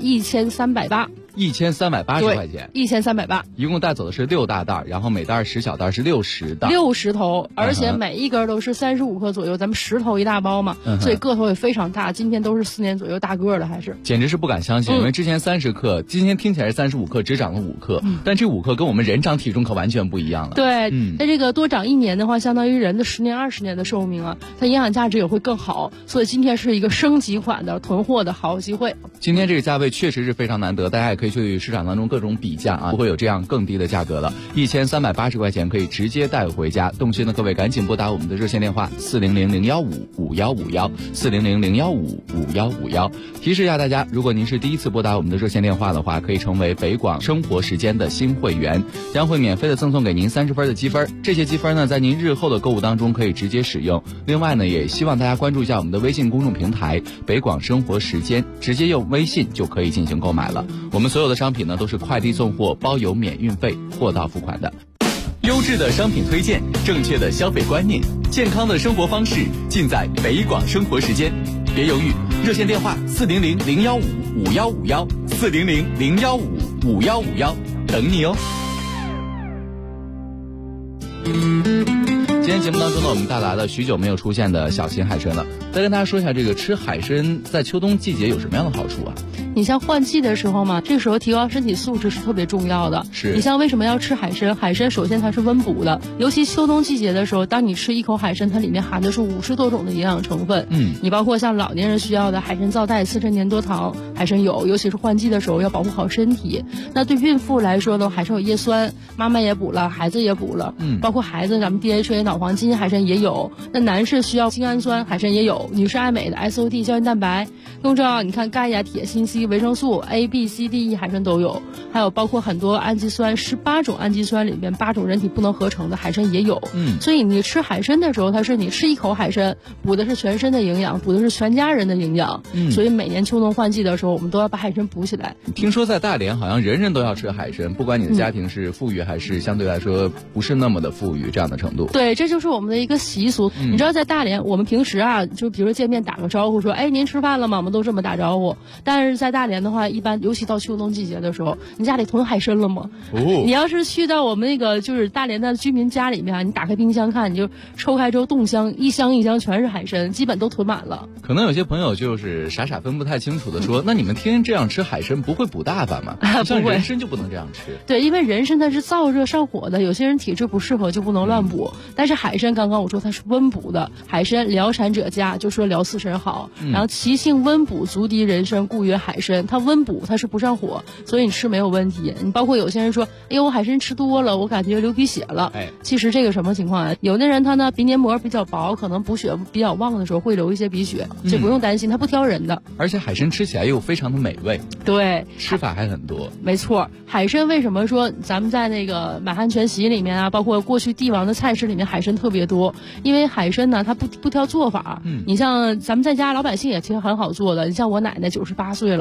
1380，1380 块钱 ，1380， 一共带走的是6大袋，然后每袋10小袋是60袋 ，60头，而且每一根都是35克左右，咱们10头一大包嘛，所以个头也非常大。今天都是4年左右大个的，还是简直是不敢相信，因为之前30克，今天听起来是35克，只涨了5克，但这5克跟我们人长体重可完全不一样了。 对，那这个多长1年的话，相当于人的10年20年的寿命啊，它营养价值也会更好，所以今天是一个升级款的囤货的好机会。 今天这个价位确实是非常难得，大家也可以去市场当中各种比价啊，不会有这样更低的价格了，1380块钱可以直接带回家。动心的各位赶紧拨打我们的热线电话400-015-5151，400-015-5151。提示一下大家，如果您是第一次拨打我们的热线电话的话，可以成为北广生活时间的新会员，将会免费的赠送给您30分的积分。这些积分呢，在您日后的购物当中可以直接使用。另外呢，也希望大家关注一下我们的微信公众平台北广生活时间，直接用微信就可以进行购买了。我们所有的商品呢都是快递送货，包邮免运费，货到付款的。 优质的商品推荐，正确的消费观念，健康的生活方式，尽在北广生活时间。别犹豫，热线电话400-015-5151，400-015-5151，等你哦。 今天节目当中呢，我们带来了许久没有出现的小型海参了。再跟大家说一下，这个吃海参在秋冬季节有什么样的好处啊？ 你像换季的时候嘛，这个时候提高身体素质是特别重要的。 是你像为什么要吃海参？海参首先它是温补的，尤其秋冬季节的时候，当你吃一口海参，它里面含的是50多种的营养成分。你包括像老年人需要的海参皂苷、4陈粘多糖，海参有，尤其是换季的时候要保护好身体。那对孕妇来说呢，海参有叶酸，妈妈也补了，孩子也补了。包括孩子咱们 DHA 脑黄金海参也有。那男士需要精氨酸，海参也有。女士爱美的 SOD 胶原蛋白，更重要，你看钙呀、铁、锌、硒、维生素 A、B、C、D、E 海参都有，还有包括很多氨基酸，18种氨基酸里面8种人体不能合成的海参也有。所以你吃海参的时候，它是你吃一口海参，补的是全身的营养，补的是全家人的营养。所以每年秋冬换季的时候，我们都要把海参补起来。 听说在大连好像人人都要吃海参，不管你的家庭是富裕还是相对来说不是那么的富裕这样的程度。 对，这就是我们的一个习俗。你知道在大连，我们平时啊，就比如说见面打个招呼说，哎，您吃饭了吗？我们都这么打招呼。但是在大连的话，一般尤其到秋冬季节的时候，你家里囤海参了吗？你要是去到我们那个就是大连的居民家里面，你打开冰箱看，你就抽开之后冻箱，一箱一箱全是海参，基本都囤满了。 可能有些朋友就是傻傻分不太清楚的说，那你们天天这样吃海参不会补大发吗？像人参就不能这样吃。 对，因为人参它是燥热上火的，有些人体质不适合就不能乱补。但是海参刚刚我说它是温补的，海参疗产者佳，就说疗4神好。然后其性温补，足敌人参，故曰海参。它温补，它是不上火，所以你吃没有问题。你包括有些人说，哎呦，我海参吃多了，我感觉流鼻血了。其实这个什么情况啊？有的人他呢鼻黏膜比较薄，可能补血比较旺的时候会流一些鼻血，这不用担心，它不挑人的。 而且海参吃起来又非常的美味。 对， 吃法还很多。 没错，海参为什么说咱们在那个满汉全席里面啊，包括过去帝王的菜式里面海参特别多？因为海参呢，它不挑做法。你像咱们在家老百姓也其实很好做的。你像我奶奶98岁了，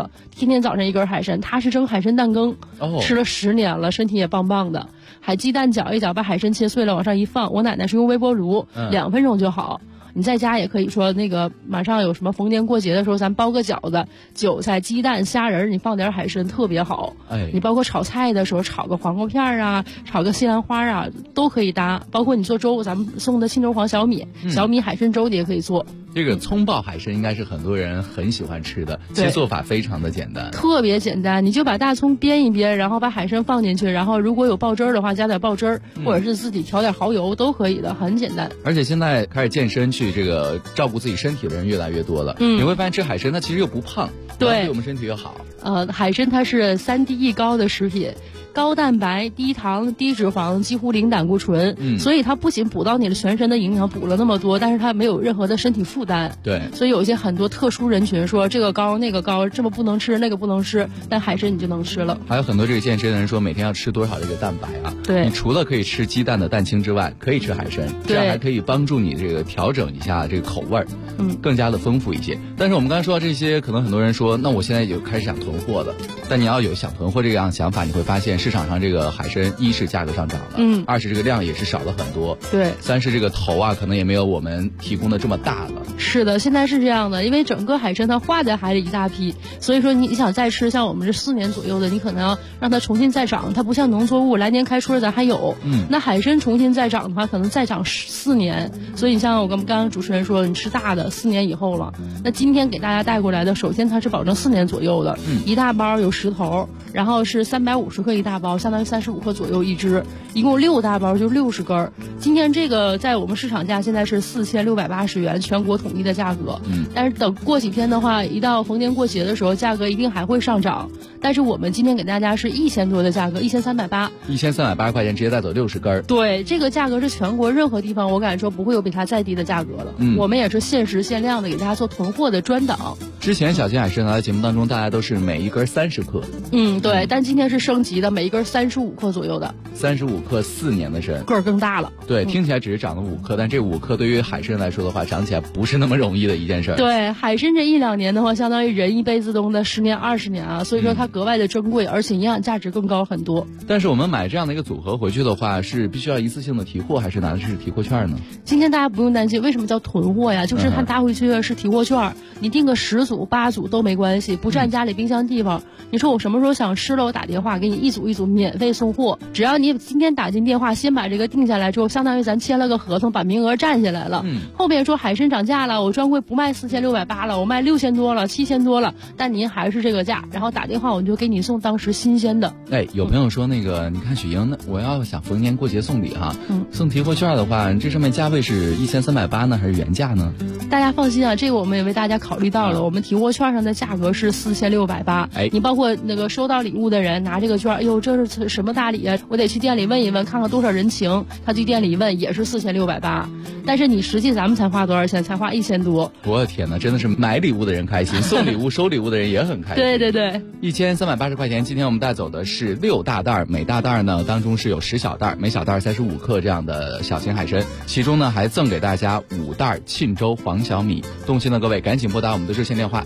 的，天天早上一根海参，他是蒸海参蛋羹，吃了10年了，身体也棒棒的。海鸡蛋搅一搅，把海参切碎了往上一放，我奶奶是用微波炉，2分钟就好。你在家也可以说那个马上有什么逢年过节的时候，咱包个饺子，韭菜、鸡蛋、虾仁，你放点海参特别好。你包括炒菜的时候，炒个黄瓜片啊，炒个西兰花啊，都可以搭。包括你做粥，咱们送的青州黄小米，小米海参粥你也可以做。 这个葱爆海参应该是很多人很喜欢吃的，其实做法非常的简单， 特别简单。你就把大葱煸一煸，然后把海参放进去，然后如果有爆汁儿的话，加点爆汁儿，或者是自己调点蚝油都可以的，很简单。 而且现在开始健身去这个照顾自己身体的人越来越多了，你会发现吃海参它其实又不胖，对我们身体又好。 海参它是3D 高的食品。高蛋白、低糖、低脂肪，几乎零胆固醇，所以它不仅补到你的全身的营养，补了那么多，但是它没有任何的身体负担。 对， 所以有一些很多特殊人群说这个高那个高，这么不能吃那个不能吃，但海参你就能吃了。 还有很多这个健身的人说每天要吃多少这个蛋白啊？ 对， 你除了可以吃鸡蛋的蛋清之外，可以吃海参，这样还可以帮助你这个调整一下这个口味儿，更加的丰富一些。但是我们刚才说到这些，可能很多人说，那我现在就开始想囤货了。但你要有想囤货这样想法，你会发现市场上这个海参一是价格上涨了，2是这个量也是少了很多， 对 ，3是这个头啊可能也没有我们提供的这么大了。 是的，现在是这样的，因为整个海参它化在海里一大批，所以说你想再吃像我们这4年左右的，你可能要让它重新再长，它不像农作物来年开春咱还有，那海参重新再长的话，可能再长4年，所以你像我刚刚主持人说，你吃大的4年以后了，那今天给大家带过来的，首先它是保证4年左右的，一大包有10头，然后是350克一大包，相当于35克左右一只，一共6大包就60根。今天这个在我们市场价现在是4680元，全国统一的价格。但是等过几天的话，一到逢年过节的时候，价格一定还会上涨。但是我们今天给大家是1000多的价格，1380，1380 块钱直接带走60根。 对，这个价格是全国任何地方我敢说不会有比它再低的价格了。我们也是限时限量的给大家做囤货的专档。 之前小金海参来的节目当中，大家都是每一根30克。 对，但今天是升级的，每一根35克左右的。 35克4年的参， 个儿更大了。 对，听起来只是长了5克，但这5克对于海参来说的话，长起来不是那么容易的一件事。 对，海参这1-2年的话，相当于人一辈子中的10年20年啊，所以说它格外的珍贵，而且营养价值更高很多。 但是我们买这样的一个组合回去的话，是必须要一次性的提货，还是拿的是提货券呢？ 今天大家不用担心，为什么叫囤货呀？就是它拿回去是提货券，你订个10组8组都没关系，不占家里冰箱地方。你说我什么时候想吃了，我打电话给你一组一组免费送货，只要你今天打进电话，先把这个定下来之后，相当于咱签了个合同，把名额占下来了。后面说海参涨价了，我专柜不卖4680了，我卖6000多了7000多了，但您还是这个价，然后打电话我就给你送当时新鲜的。 有朋友说那个你看许莹，我要想逢年过节送礼哈，送提货券的话，这上面价位是1380呢，还是原价呢？ 大家放心啊，这个我们也为大家考虑到了，我们提货券上的价格是4680。你包括那个收到礼物的人拿这个券，哎呦，这是什么大礼啊？我得去店里问一问，看看多少人情。他去店里一问，也是4680。但是你实际咱们才花多少钱？才花1000多。 我的天哪，真的是买礼物的人开心，送礼物收礼物的人也很开心。 对对对 ，1380块钱。今天我们带走的是6大袋，每大袋呢当中是有10小袋，每小袋35克这样的小型海参，其中呢还赠给大家5袋沁州黄小米。动心的各位赶紧拨打我们的热线电话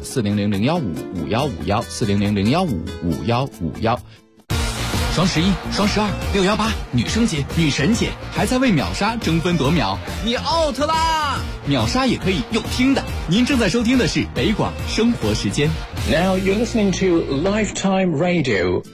400-015-5151，400-015-5151。 双11、双12、618，女生节、女神节，还在为秒杀争分夺秒，你 out 啦！秒杀也可以用听的。您正在收听的是北广生活时间。 Now you're listening to Lifetime Radio。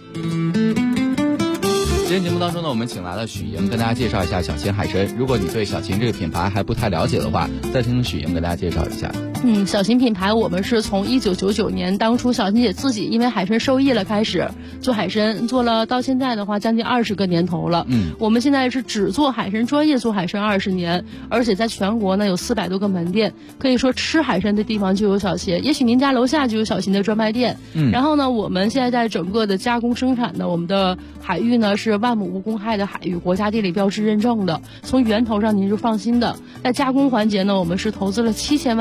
今天节目当中呢，我们请来了许莹跟大家介绍一下小秦海参。如果你对小秦这个品牌还不太了解的话，再听许莹跟大家介绍一下。 小秦品牌我们是从1999年当初小秦姐自己因为海参受益了开始做海参，做了到现在的话将近20个年头了。我们现在是只做海参，专业做海参20年，而且在全国呢有400多个门店，可以说吃海参的地方就有小秦，也许您家楼下就有小秦的专卖店。然后呢，我们现在在整个的加工生产的我们的海域呢是万亩无公害的海域，国家地理标志认证的，从源头上您是放心的。在加工环节呢，我们是投资了7000万斤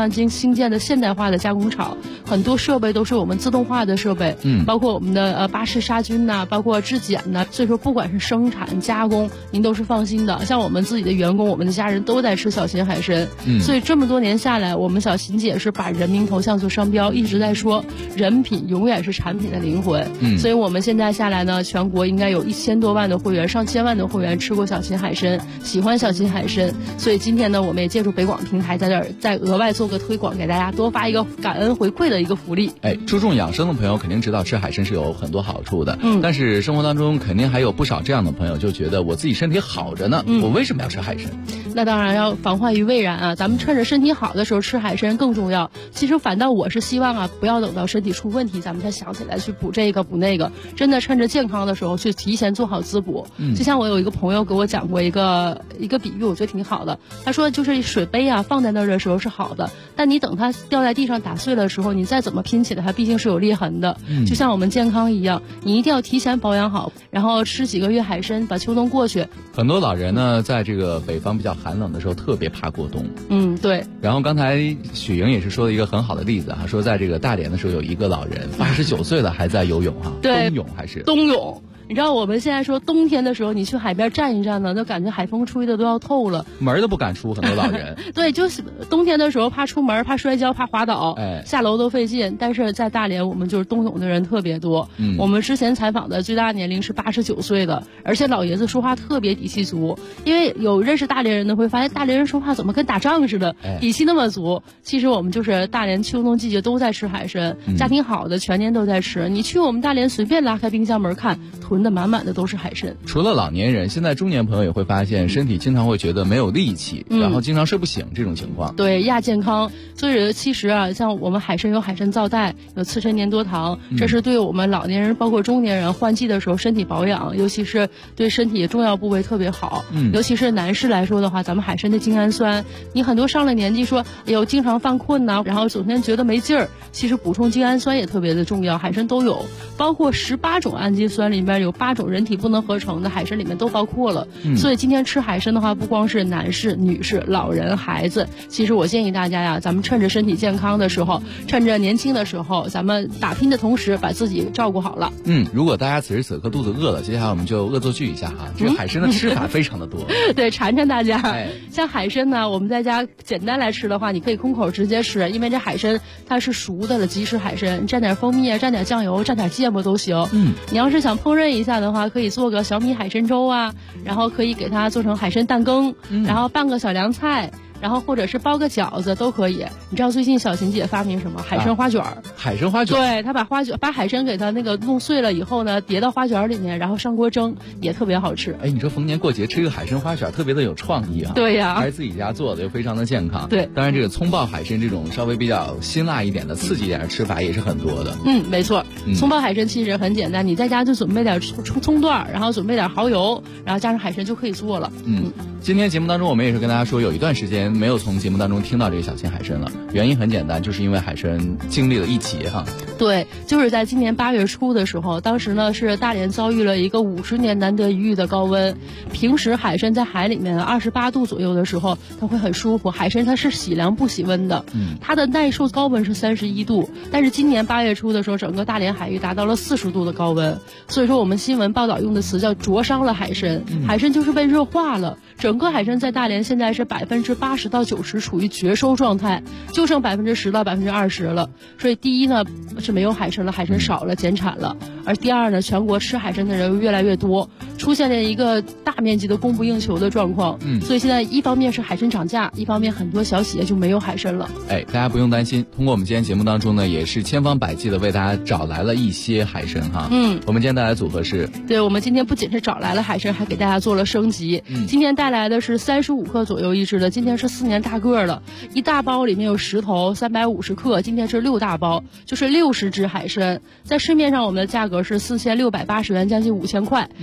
兴建的现代化的加工厂，很多设备都是我们自动化的设备，包括我们的巴氏杀菌呐，包括质检呐，所以说不管是生产加工，您都是放心的。像我们自己的员工，我们的家人都在吃小秦海参，所以这么多年下来，我们小秦姐是把人民头像做商标，一直在说人品永远是产品的灵魂。所以我们现在下来呢，全国应该有1000多万的会员，上千万的会员吃过小秦海参，喜欢小秦海参。所以今天呢，我们也借助北广平台在这儿再额外做个推广，给大家多发一个感恩回馈的一个福利。 注重养生的朋友肯定知道吃海参是有很多好处的，但是生活当中肯定还有不少这样的朋友就觉得我自己身体好着呢，我为什么要吃海参？ 那当然要防患于未然啊，咱们趁着身体好的时候吃海参更重要。其实反倒我是希望啊，不要等到身体出问题咱们才想起来去补这个补那个，真的趁着健康的时候去提前做好滋补。就像我有一个朋友给我讲过一个比喻，我觉得挺好的。他说就是水杯啊放在那儿的时候是好的，但你等它掉在地上打碎的时候，你再怎么拼起来它毕竟是有裂痕的。就像我们健康一样，你一定要提前保养好，然后吃几个月海参，把秋冬过去。 很多老人呢在这个北方比较寒冷的时候特别怕过冬。 对。 然后刚才雪莹也是说了一个很好的例子哈，说在这个大连的时候有一个老人89岁了还在游泳哈， 对， 冬泳还是冬泳。你知道我们现在说冬天的时候，你去海边站一站呢，都感觉海风吹的都要透了， 门都不敢出，很多老人。 对，就是冬天的时候怕出门，怕摔跤，怕滑倒，下楼都费劲。但是在大连，我们就是冬泳的人特别多。我们之前采访的最大年龄是89岁的，而且老爷子说话特别底气足。因为有认识大连人的会发现，大连人说话怎么跟打仗似的，底气那么足。其实我们就是大连秋冬季节都在吃海参，家庭好的全年都在吃。你去我们大连随便拉开冰箱门看，囤的满满的都是海参。 除了老年人，现在中年朋友也会发现身体经常会觉得没有力气，然后经常睡不醒这种情况。 对，亚健康。所以其实啊，像我们海参有海参皂苷，有刺参粘多糖，这是对我们老年人包括中年人换季的时候身体保养，尤其是对身体重要部位特别好。尤其是男士来说的话，咱们海参的精氨酸，你很多上了年纪说哎呦经常犯困呐，然后整天觉得没劲儿，其实补充精氨酸也特别的重要，海参都有，包括18种氨基酸里面有8种人体不能合成的，海参里面都包括了。所以今天吃海参的话，不光是男士、女士、老人、孩子，其实我建议大家呀，咱们趁着身体健康的时候，趁着年轻的时候，咱们打拼的同时把自己照顾好了。 如果大家此时此刻肚子饿了，接下来我们就恶作剧一下哈，这个海参的吃法非常的多。 对，馋馋大家。像海参呢，我们在家简单来吃的话，你可以空口直接吃，因为这海参它是熟的了，即食海参，蘸点蜂蜜啊，蘸点酱油，蘸点芥末都行。你要是想烹饪一下的话，可以做个小米海参粥啊，然后可以给它做成海参蛋羹，然后拌个小凉菜，然后或者是包个饺子都可以。你知道最近小琴姐发明什么？海参花卷。 海参花卷。 对，她把海参给它那个弄碎了以后呢，叠到花卷里面，然后上锅蒸，也特别好吃。 你说逢年过节吃个海参花卷特别的有创意啊。 对呀， 还是自己家做的，又非常的健康。 对， 当然这个葱爆海参这种稍微比较辛辣一点的、刺激一点的吃法也是很多的。 没错。葱爆海参其实很简单，你在家就准备点葱段，然后准备点蚝油，然后加上海参就可以做了。 今天节目当中我们也是跟大家说，有一段时间没有从节目当中听到这个小秦海参了，原因很简单，就是因为海参经历了一劫哈。 对，就是在今年8月初的时候，当时呢是大连遭遇了一个50年难得一遇的高温。平时海参在海里面28度左右的时候，它会很舒服。海参它是喜凉不喜温的，它的耐受高温是31度，但是今年8月初的时候，整个大连海域达到了40度的高温。所以说我们新闻报道用的词叫灼伤了海参，海参就是被热化了。整个海参在大连现在是80%到90%处于绝收状态，就剩10%到20%了。所以第一呢是没有海参了，海参少了，减产了。而第二呢，全国吃海参的人越来越多，出现了一个大面积的供不应求的状况。所以现在一方面是海参涨价，一方面很多小企业就没有海参了。 大家不用担心，通过我们今天节目当中呢，也是千方百计的为大家找来了一些海参哈。我们今天带来的组合是， 对，我们今天不仅是找来了海参，还给大家做了升级。今天带来的是35克左右一只的，今天是4年大个了，一大包里面有10头，350克，今天是6大包，就是60只海参。在市面上我们的价格是4680元，将近5000块。但是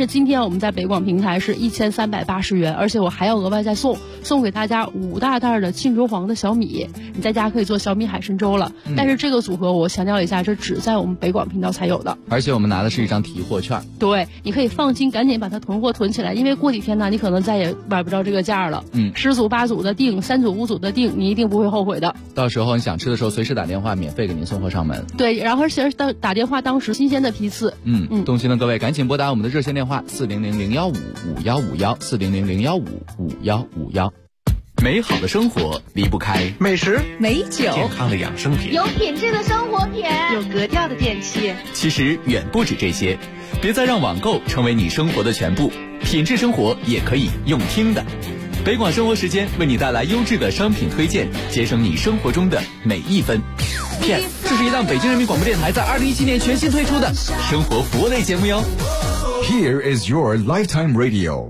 是今天我们在北广平台是1380元，而且我还要额外再送给大家5大袋的沁州黄的小米，你在家可以做小米海参粥了。但是这个组合我强调一下，这只在我们北广频道才有的， 而且我们拿的是一张提货券。 对，你可以放心赶紧把它囤货囤起来，因为过几天呢你可能再也买不着这个价了。10组8组的订，3组5组的订，你一定不会后悔的。 到时候你想吃的时候随时打电话，免费给您送货上门。 对，然后而且打电话当时新鲜的批次。 动心的各位赶紧拨打我们的热线电话400-015-5151，400-015-5151。 美好的生活离不开美食、 美酒、 健康的养生品， 有品质的生活品， 有格调的电器。 其实远不止这些，别再让网购成为你生活的全部，品质生活也可以用听的。北广生活时间为你带来优质的商品推荐，节省你生活中的每一分。片，这是一档北京人民广播电台在2017年全新推出的生活服务类节目哟。 Here is your lifetime radio。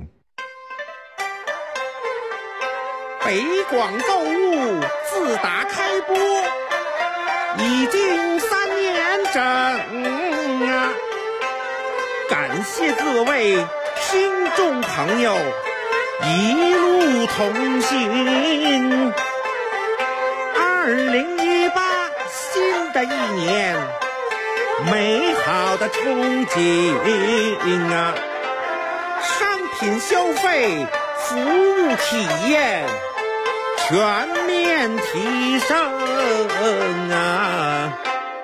北广购物自打开播已经3年整啊！感谢各位听众朋友一路同行。2018新的一年，美好的憧憬啊！商品消费，服务体验全面提升啊！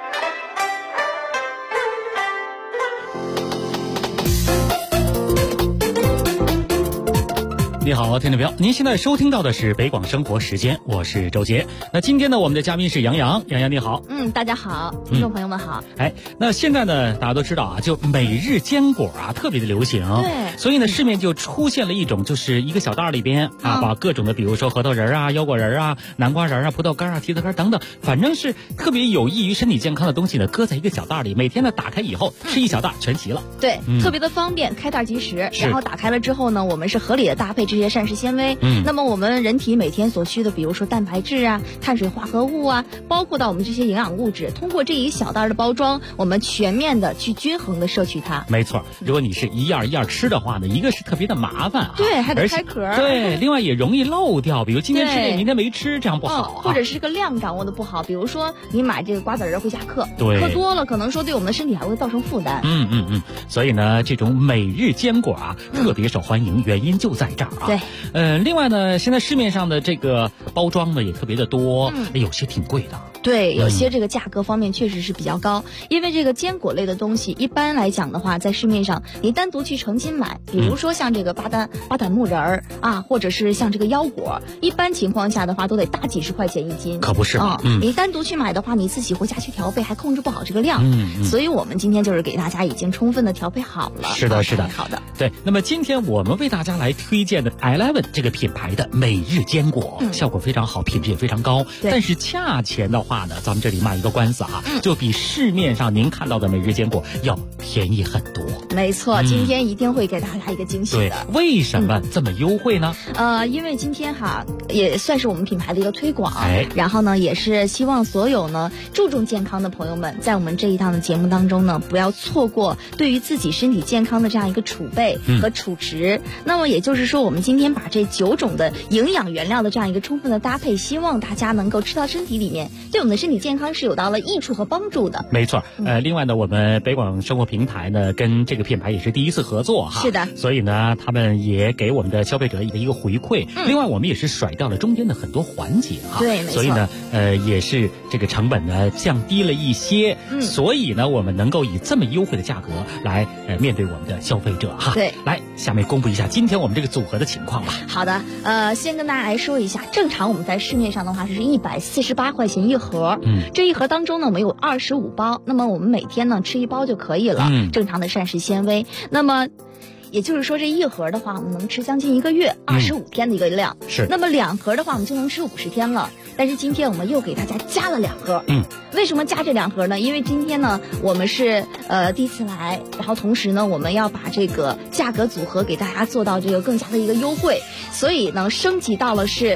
你好，听众朋友，您现在收听到的是北广生活时间，我是周杰。那今天呢，我们的嘉宾是杨洋，杨洋你好。 大家好，听众朋友们好。 那现在呢，大家都知道啊，就每日坚果啊，特别的流行。 对。 所以呢，市面就出现了一种，就是一个小袋里边啊，把各种的，比如说核桃仁啊、腰果仁啊、南瓜仁啊、葡萄干啊、提子干等等，反正是特别有益于身体健康的东西呢，搁在一个小袋里，每天呢打开以后吃一小袋，全齐了。 对，特别的方便，开袋即食。然后打开了之后呢，我们是合理的搭配这些膳食纤维。那么我们人体每天所需的，比如说蛋白质啊、碳水化合物啊，包括到我们这些营养物质，通过这一小袋的包装，我们全面的去均衡的摄取它。 没错，如果你是一样一样吃的话呢，一个是特别的麻烦啊， 对，还得开壳。 对，另外也容易漏掉，比如今天吃这明天没吃，这样不好或者是个量掌握的不好，比如说你买这个瓜子仁回家嗑， 对， 嗑多了可能说对我们的身体还会造成负担。 所以呢，这种每日坚果啊，特别受欢迎，原因就在这儿啊。 对， 另外呢，现在市面上的这个包装呢也特别的多，有些挺贵的。 对，有些这个价格方面确实是比较高，因为这个坚果类的东西，一般来讲的话，在市面上你单独去成斤买，比如说像这个巴旦木仁儿啊，或者是像这个腰果，一般情况下的话都得大几十块钱一斤， 可不是吗？ 你单独去买的话，你自己回家去调配还控制不好这个量，所以我们今天就是给大家已经充分的调配好了。 是的，是的， 好的。 对，那么今天我们为大家来推荐的 Eleven 这个品牌的每日坚果，效果非常好，品质也非常高，但是价钱的话呢，咱们这里卖一个关子啊，就比市面上您看到的每日坚果要便宜很多。 没错，今天一定会给大家一个惊喜的。 对，为什么这么优惠呢？ 因为今天也算是我们品牌的一个推广，然后呢，也是希望所有呢注重健康的朋友们，在我们这一档的节目当中呢，不要错过对于自己身体健康的这样一个储备和储值。那么也就是说，我们今天把这9种的营养原料的这样一个充分的搭配，希望大家能够吃到身体里面，对我们的身体健康是有到了益处和帮助的。 没错，另外呢，我们北广生活平台呢跟这个品牌也是第一次合作哈。 是的， 所以呢，他们也给我们的消费者一个回馈。另外，我们也是甩掉了中间的很多环节哈。 对，没错。 所以呢，也是这个成本呢降低了一些。所以呢，我们能够以这么优惠的价格来面对我们的消费者哈。 对， 来，下面公布一下今天我们这个组合的情况吧。 好的，先跟大家来说一下，正常我们在市面上的话是148块钱一盒，这一盒当中呢，我们有25包，那么我们每天呢吃1包就可以了，正常的膳食纤维。那么也就是说，这一盒的话，我们能吃将近1个月，25天的一个量。 是。 那么2盒的话，我们就能吃50天了。但是今天我们又给大家加了2盒。为什么加这2盒呢？因为今天呢，我们是第一次来，然后同时呢，我们要把这个价格组合给大家做到这个更加的一个优惠，所以呢，升级到了是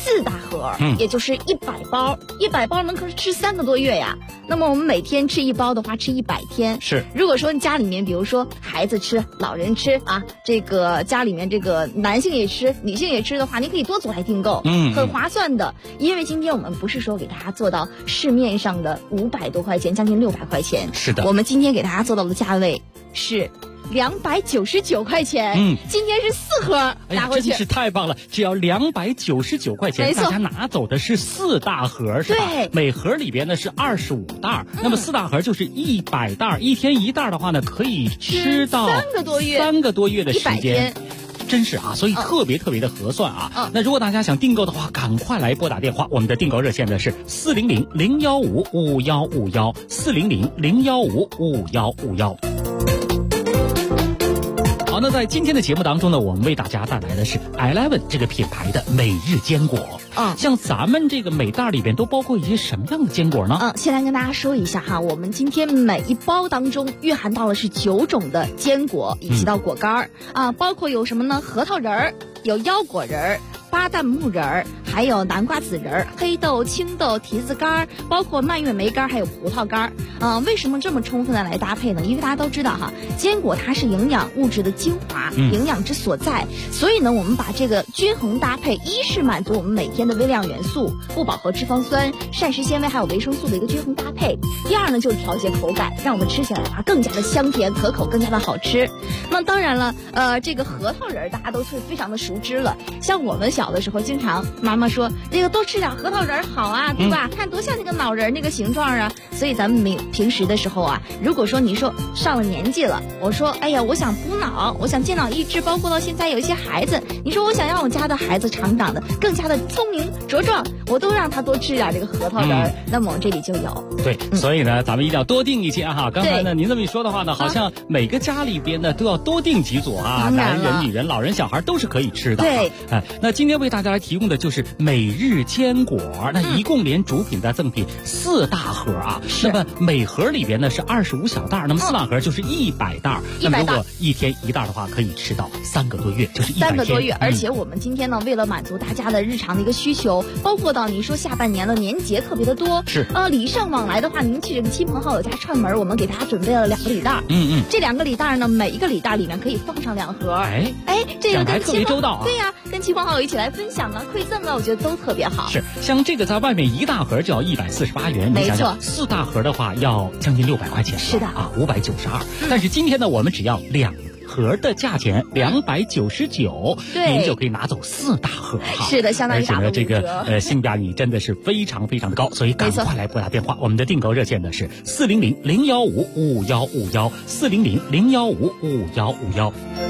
4大盒，也就是100包，100包能吃3个多月呀。那么我们每天吃1包的话，吃100天。 是， 如果说你家里面，比如说孩子吃、老人吃啊，这个家里面这个男性也吃、女性也吃的话，你可以多组来订购，很划算的。因为今天我们不是说给大家做到市面上的500多块钱，将近600块钱。 是的， 我们今天给大家做到的价位是299块钱，今天是4盒拿回去， 真是太棒了！只要299块钱，大家拿走的是4大盒，是吧？ 对， 每盒里边呢是25袋，那么4大盒就是100袋，一天1袋的话呢，可以吃到 3个多月 ，3个多月的时间。100天真是啊，所以特别的合算啊。那如果大家想订购的话，赶快来拨打电话，我们的订购热线呢是400-015-5151，400-015-5151。好，那在今天的节目当中呢，我们为大家带来的是 Eleven 这个品牌的每日坚果。像咱们这个每袋里边都包括一些什么样的坚果呢？ 先来跟大家说一下哈，我们今天每一包当中蕴含到的是9种的坚果以及到果干包括有什么呢？核桃仁儿，有腰果仁儿，巴旦木仁儿，还有南瓜籽仁儿、黑豆、青豆、提子干，包括蔓越莓干，还有葡萄干。为什么这么充分的来搭配呢？因为大家都知道哈，坚果它是营养物质的精华，营养之所在。所以呢，我们把这个均衡搭配，一是满足我们每天的微量元素、不饱和脂肪酸、膳食纤维还有维生素的一个均衡搭配。第二呢，就是调节口感，让我们吃起来的话更加的香甜可口，更加的好吃。那当然了，这个核桃仁大家都是非常的熟知了。像我们小的时候，经常妈妈说这个多吃点核桃仁好啊，对吧？看多像那个脑仁那个形状啊。所以咱们平时的时候啊，如果说你说上了年纪了，我说哎呀，我想补脑，我想健脑益智，包括到现在有一些孩子，你说我想让我家的孩子成长的更加的聪明茁壮，我都让他多吃点这个核桃仁那么我这里就有。 对，所以呢，咱们一定要多订一些哈。刚才呢，您这么一说的话呢，好像每个家里边呢都要多订几组啊，男人、女人、老人、小孩都是可以吃的。 对， 那今天为大家来提供的就是每日坚果，那一共连主品带赠品4大盒啊。那么每盒里边呢是25小袋，那么4大盒就是100袋。那么如果一天1袋的话，可以吃到3个多月，就是100天。 3个多月，而且我们今天呢，为了满足大家的日常的一个需求，包括到你说下半年了，年节特别的多， 是礼尚往来的话，您去这个亲朋好友家串门，我们给大家准备了2个礼袋。这2个礼袋呢，每一个礼袋里面可以放上2盒。这个跟特别周到啊。 对呀，跟亲朋好友一起来分享馈赠我觉得都特别好。 是，像这个在外面1大盒就要148元， 没错。 4大盒的话要将近600块钱。 是的啊，592。但是今天呢，我们只要2盒的价钱299，您就可以拿走4大盒哈。 是的，相当于打了5折。 而且呢，这个性价比真的是非常的高，所以赶快来拨打电话。我们的订购热线呢是400-015-5151，400-015-5151。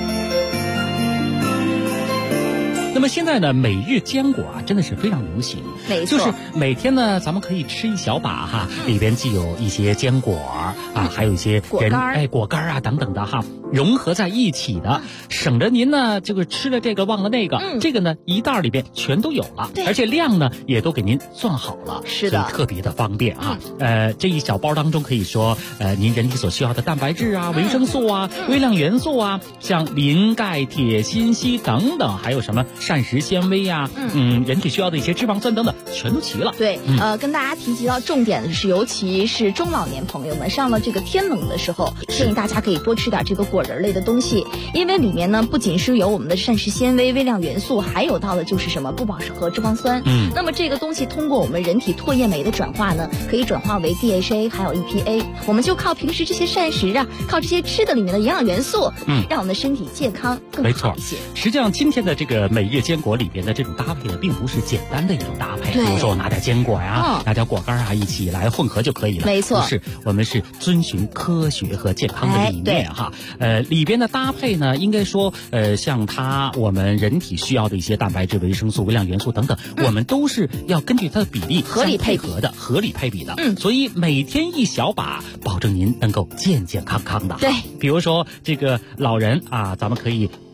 那么现在呢，每日坚果啊，真的是非常流行。 没错， 就是每天呢，咱们可以吃一小把哈，里边既有一些坚果啊，还有一些果干啊等等的哈，融合在一起的，省着您呢这个吃了这个忘了那个，这个呢1袋里边全都有了，而且量呢也都给您算好了， 是的， 所以特别的方便啊。这一小包当中可以说您人体所需要的蛋白质啊、维生素啊、微量元素啊，像磷、钙、铁、锌、硒等等，还有什么膳食纤维啊，人体需要的一些脂肪酸等等，全都齐了。 对，跟大家提及到重点的是，尤其是中老年朋友们上了这个天冷的时候，建议大家可以多吃点这个果仁类的东西，因为里面呢不仅是有我们的膳食纤维、微量元素，还有到的就是什么不饱和脂肪酸。那么这个东西通过我们人体唾液酶的转化呢，可以转化为 DHA 还有 EPA， 我们就靠平时这些膳食啊，靠这些吃的里面的营养元素，让我们的身体健康更好一些。 实际上今天的这个每日坚果里边的这种搭配呢，并不是简单的一种搭配，比如说我拿点坚果呀，拿点果干啊，一起来混合就可以了。 没错， 不是，我们是遵循科学和健康的理念哈。里边的搭配呢，应该说像我们人体需要的一些蛋白质、维生素、微量元素等等，我们都是要根据它的比例合理配比的。所以每天一小把，保证您能够健健康康的。 对， 比如说这个老人啊，咱们可以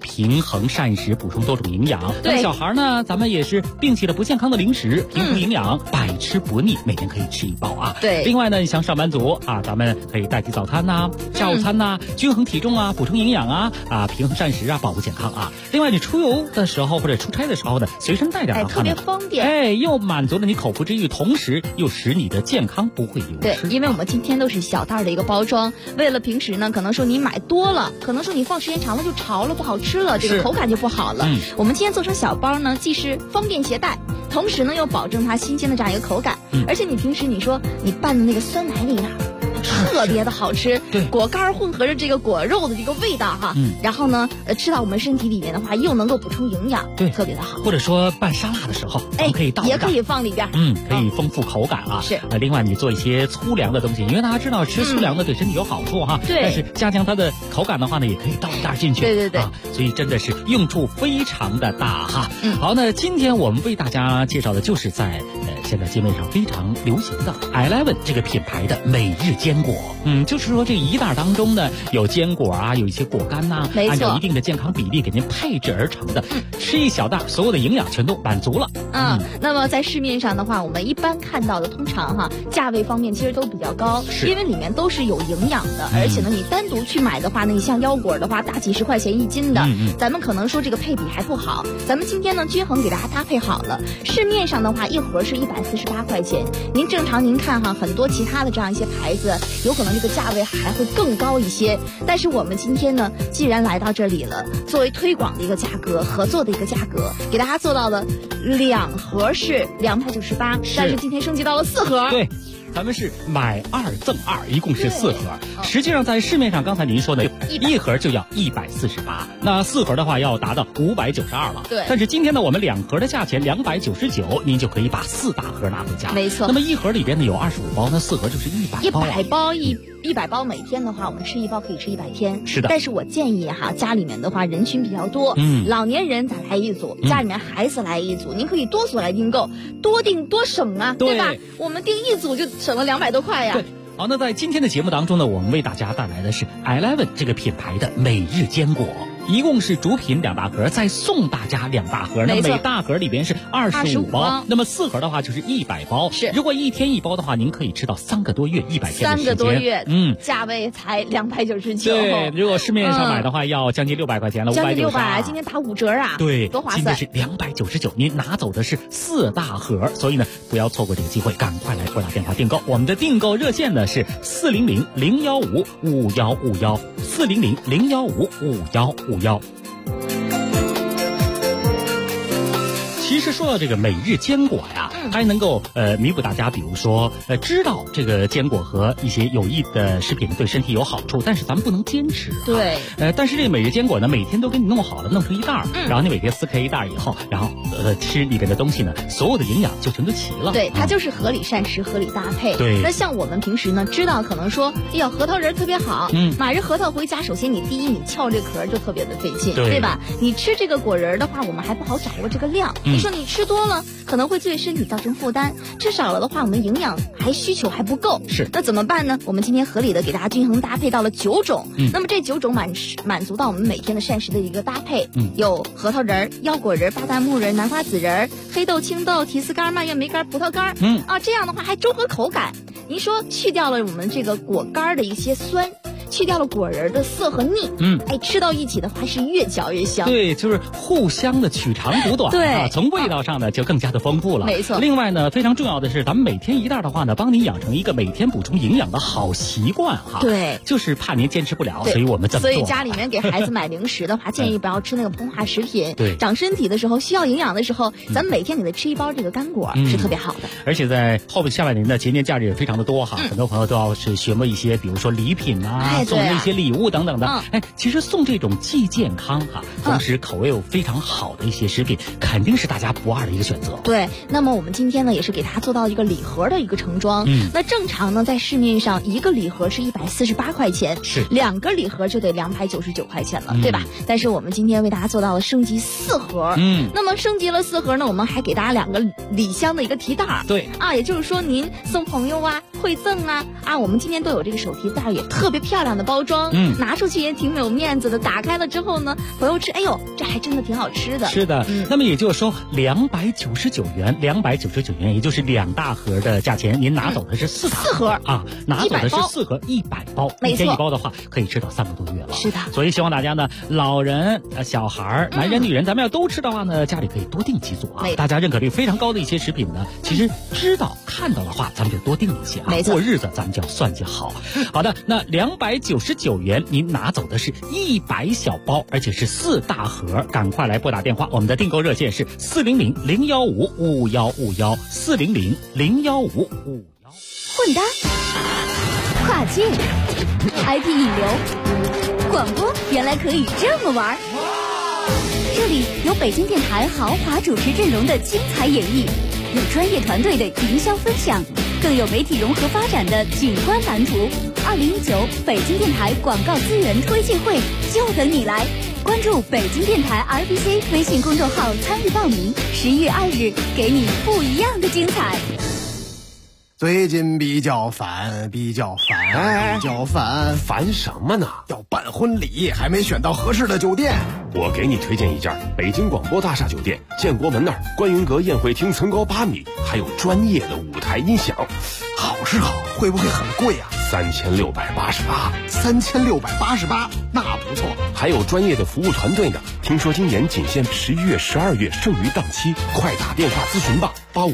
平衡膳食，补充多种营养。 对， 小孩呢，咱们也是摒弃了不健康的零食，平衡营养，百吃不腻，每天可以吃1包啊。 对， 另外呢，你像上班族啊，咱们可以代替早餐呐、下午餐呐，均衡体重啊，补充营养啊，平衡膳食啊，保护健康啊。另外，你出游的时候或者出差的时候呢，随身带点的话呢， 特别方便。 又满足了你口腹之欲，同时又使你的健康不会流失。 对，因为我们今天都是小袋的一个包装，为了平时呢，可能说你买多了，可能说你放时间长了就潮了，不好吃了，这个口感就不好了。我们今天做成小包呢，既是方便携带，同时呢又保证它新鲜的这样一个口感。而且你平时你说你拌的那个酸奶里面特别的好吃， 对， 果干混合着这个果肉的这个味道哈，然后呢，吃到我们身体里面的话，又能够补充营养， 对， 特别的好。 或者说拌沙拉的时候，我们可以倒， 也可以放里边， 可以丰富口感啊。 是， 另外你做一些粗粮的东西，因为大家知道吃粗粮的对身体有好处哈， 对， 但是加强它的口感的话呢，也可以倒一袋进去， 对， 所以真的是用处非常的大哈。好，那今天我们为大家介绍的就是在现在街面上非常流行的 Eleven 这个品牌的每日坚果。就是说这一袋当中呢有坚果啊，有一些果干呐，按照一定的健康比例给您配置而成的，吃一小袋，所有的营养全都满足了。 那么在市面上的话，我们一般看到的通常哈价位方面其实都比较高，因为里面都是有营养的，而且呢你单独去买的话呢，你像腰果的话大几十块钱1斤的，咱们可能说这个配比还不好，咱们今天呢均衡给大家搭配好了。市面上的话一盒是148块钱，您正常您看哈，很多其他的这样一些牌子有可能这个价位还会更高一些，但是我们今天呢既然来到这里了，作为推广的一个价格，合作的一个价格，给大家做到了2盒是298，但是今天升级到了4盒。 对，咱们是买2赠2，一共是4盒。实际上在市面上，刚才您说的1盒就要148，那4盒的话要达到592了。 对， 但是今天呢，我们2盒的价钱299，您就可以把4大盒拿回家。 没错。 那么1盒里边呢有25包，那4盒就是100包。 100包100包，每天的话我们吃1包可以吃100天。 是的。 但是我建议哈，家里面的话人群比较多，老年人咱来一组，家里面孩子来一组，您可以多组来订购，多订多省啊，对吧？我们订1组就省了200多块呀。 对。好，那在今天的节目当中呢，我们为大家带来的是 Eleven 这个品牌的每日坚果。一共是主品2大盒，再送大家2大盒，那每大盒里边是25包，那么4盒的话就是100包。 是， 如果1天1包的话，您可以吃到3个多月，100天的时间。 3个多月，价位才299。 对，如果市面上买的话，要将近600块钱了， 将近600，今天打5折啊！ 对， 多划算。 今天是299，您拿走的是4大盒，所以呢，不要错过这个机会，赶快来拨打电话订购。我们的订购热线呢是400-015-5151，400-015-5151。其实说到这个每日坚果呀，还能够弥补大家，比如说知道这个坚果和一些有益的食品对身体有好处，但是咱们不能坚持。 对。 但是这个每日坚果呢，每天都给你弄好了，弄成一袋，然后你每天撕开一袋以后，然后吃里边的东西呢，所有的营养就全都齐了。 对，它就是合理膳食，合理搭配。 对。 那像我们平时呢，知道可能说，哎呀，核桃仁特别好，买着核桃回家，首先你第一，你撬这壳就特别的费劲，对吧？你吃这个果仁的话，我们还不好掌握这个量。说你吃多了可能会对身体造成负担，吃少了的话我们营养需求还不够。 是， 那怎么办呢？我们今天合理的给大家均衡搭配到了9种，那么这9种满足到我们每天的膳食的一个搭配，有核桃仁、腰果仁、巴旦木仁、南瓜籽仁、黑豆、青豆、提司干、蔓越莓干、葡萄干，这样的话还中和口感。您说去掉了我们这个果干的一些酸，去掉了果仁的涩和腻，吃到一起的话是越嚼越香。 对，就是互相的取长补短。 对， 从味道上呢就更加的丰富了。 没错。 另外呢，非常重要的是，咱们每天一袋的话呢，帮您养成一个每天补充营养的好习惯哈。 对， 就是怕您坚持不了，所以我们这么做。 所以家里面给孩子买零食的话，建议不要吃那个膨化食品。 对， 长身体的时候需要营养的时候，咱们每天给他吃1包这个干果是特别好的。 而且在下半年的节年假日也非常的多哈，很多朋友都要是学摸一些，比如说礼品啊，送一些礼物等等的。其实送这种既健康哈，同时口味又非常好的一些食品，肯定是大家不二的一个选择。 对，那么我们今天呢也是给大家做到一个礼盒的一个盛装。那正常呢在市面上一个礼盒是148块钱， 是 2个礼盒就得299块钱了，对吧？但是我们今天为大家做到了升级4盒。那么升级了4盒呢，我们还给大家2个礼箱的一个提袋。 对也就是说您送朋友啊、馈赠啊，我们今天都有这个手提袋，也特别漂亮。 亮的包装，拿出去也挺有面子的。打开了之后呢，朋友吃，哎呦，这还真的挺好吃的。 是的，那么也就是说299元，299元，也就是2大盒的价钱，您拿走的是4盒啊，拿走的是4盒100包， 没错， 一包的话可以吃到3个多月了。 是的， 所以希望大家呢，老人、小孩、男人、女人，咱们要都吃的话呢，家里可以多订几组啊。大家认可率非常高的一些食品呢，其实知道看到的话，咱们就多订一些啊。 没错， 过日子咱们就要算计好。好的，那299元您拿走的是100小包，而且是4大盒，赶快来拨打电话，我们的订购热线是400-015-5151，400-015-51。 混搭、跨界、IP 引流、广播，原来可以这么玩。这里有北京电台豪华主持阵容的精彩演绎，有专业团队的营销分享，更有媒体融合发展的景观蓝图。2019北京电台广告资源推介会就等你来，关注北京电台 RBC 微信公众号参与报名，11月2日给你不一样的精彩。 最近比较烦， 烦什么呢？ 要办婚礼，还没选到合适的酒店。 我给你推荐一家北京广播大厦酒店，建国门那儿观云阁宴会厅层高8米，还有专业的舞台音响。 好是好，会不会很贵啊 ？3688， 那不错。 还有专业的服务团队呢。听说今年仅限11月、12月剩余档期，快打电话咨询吧。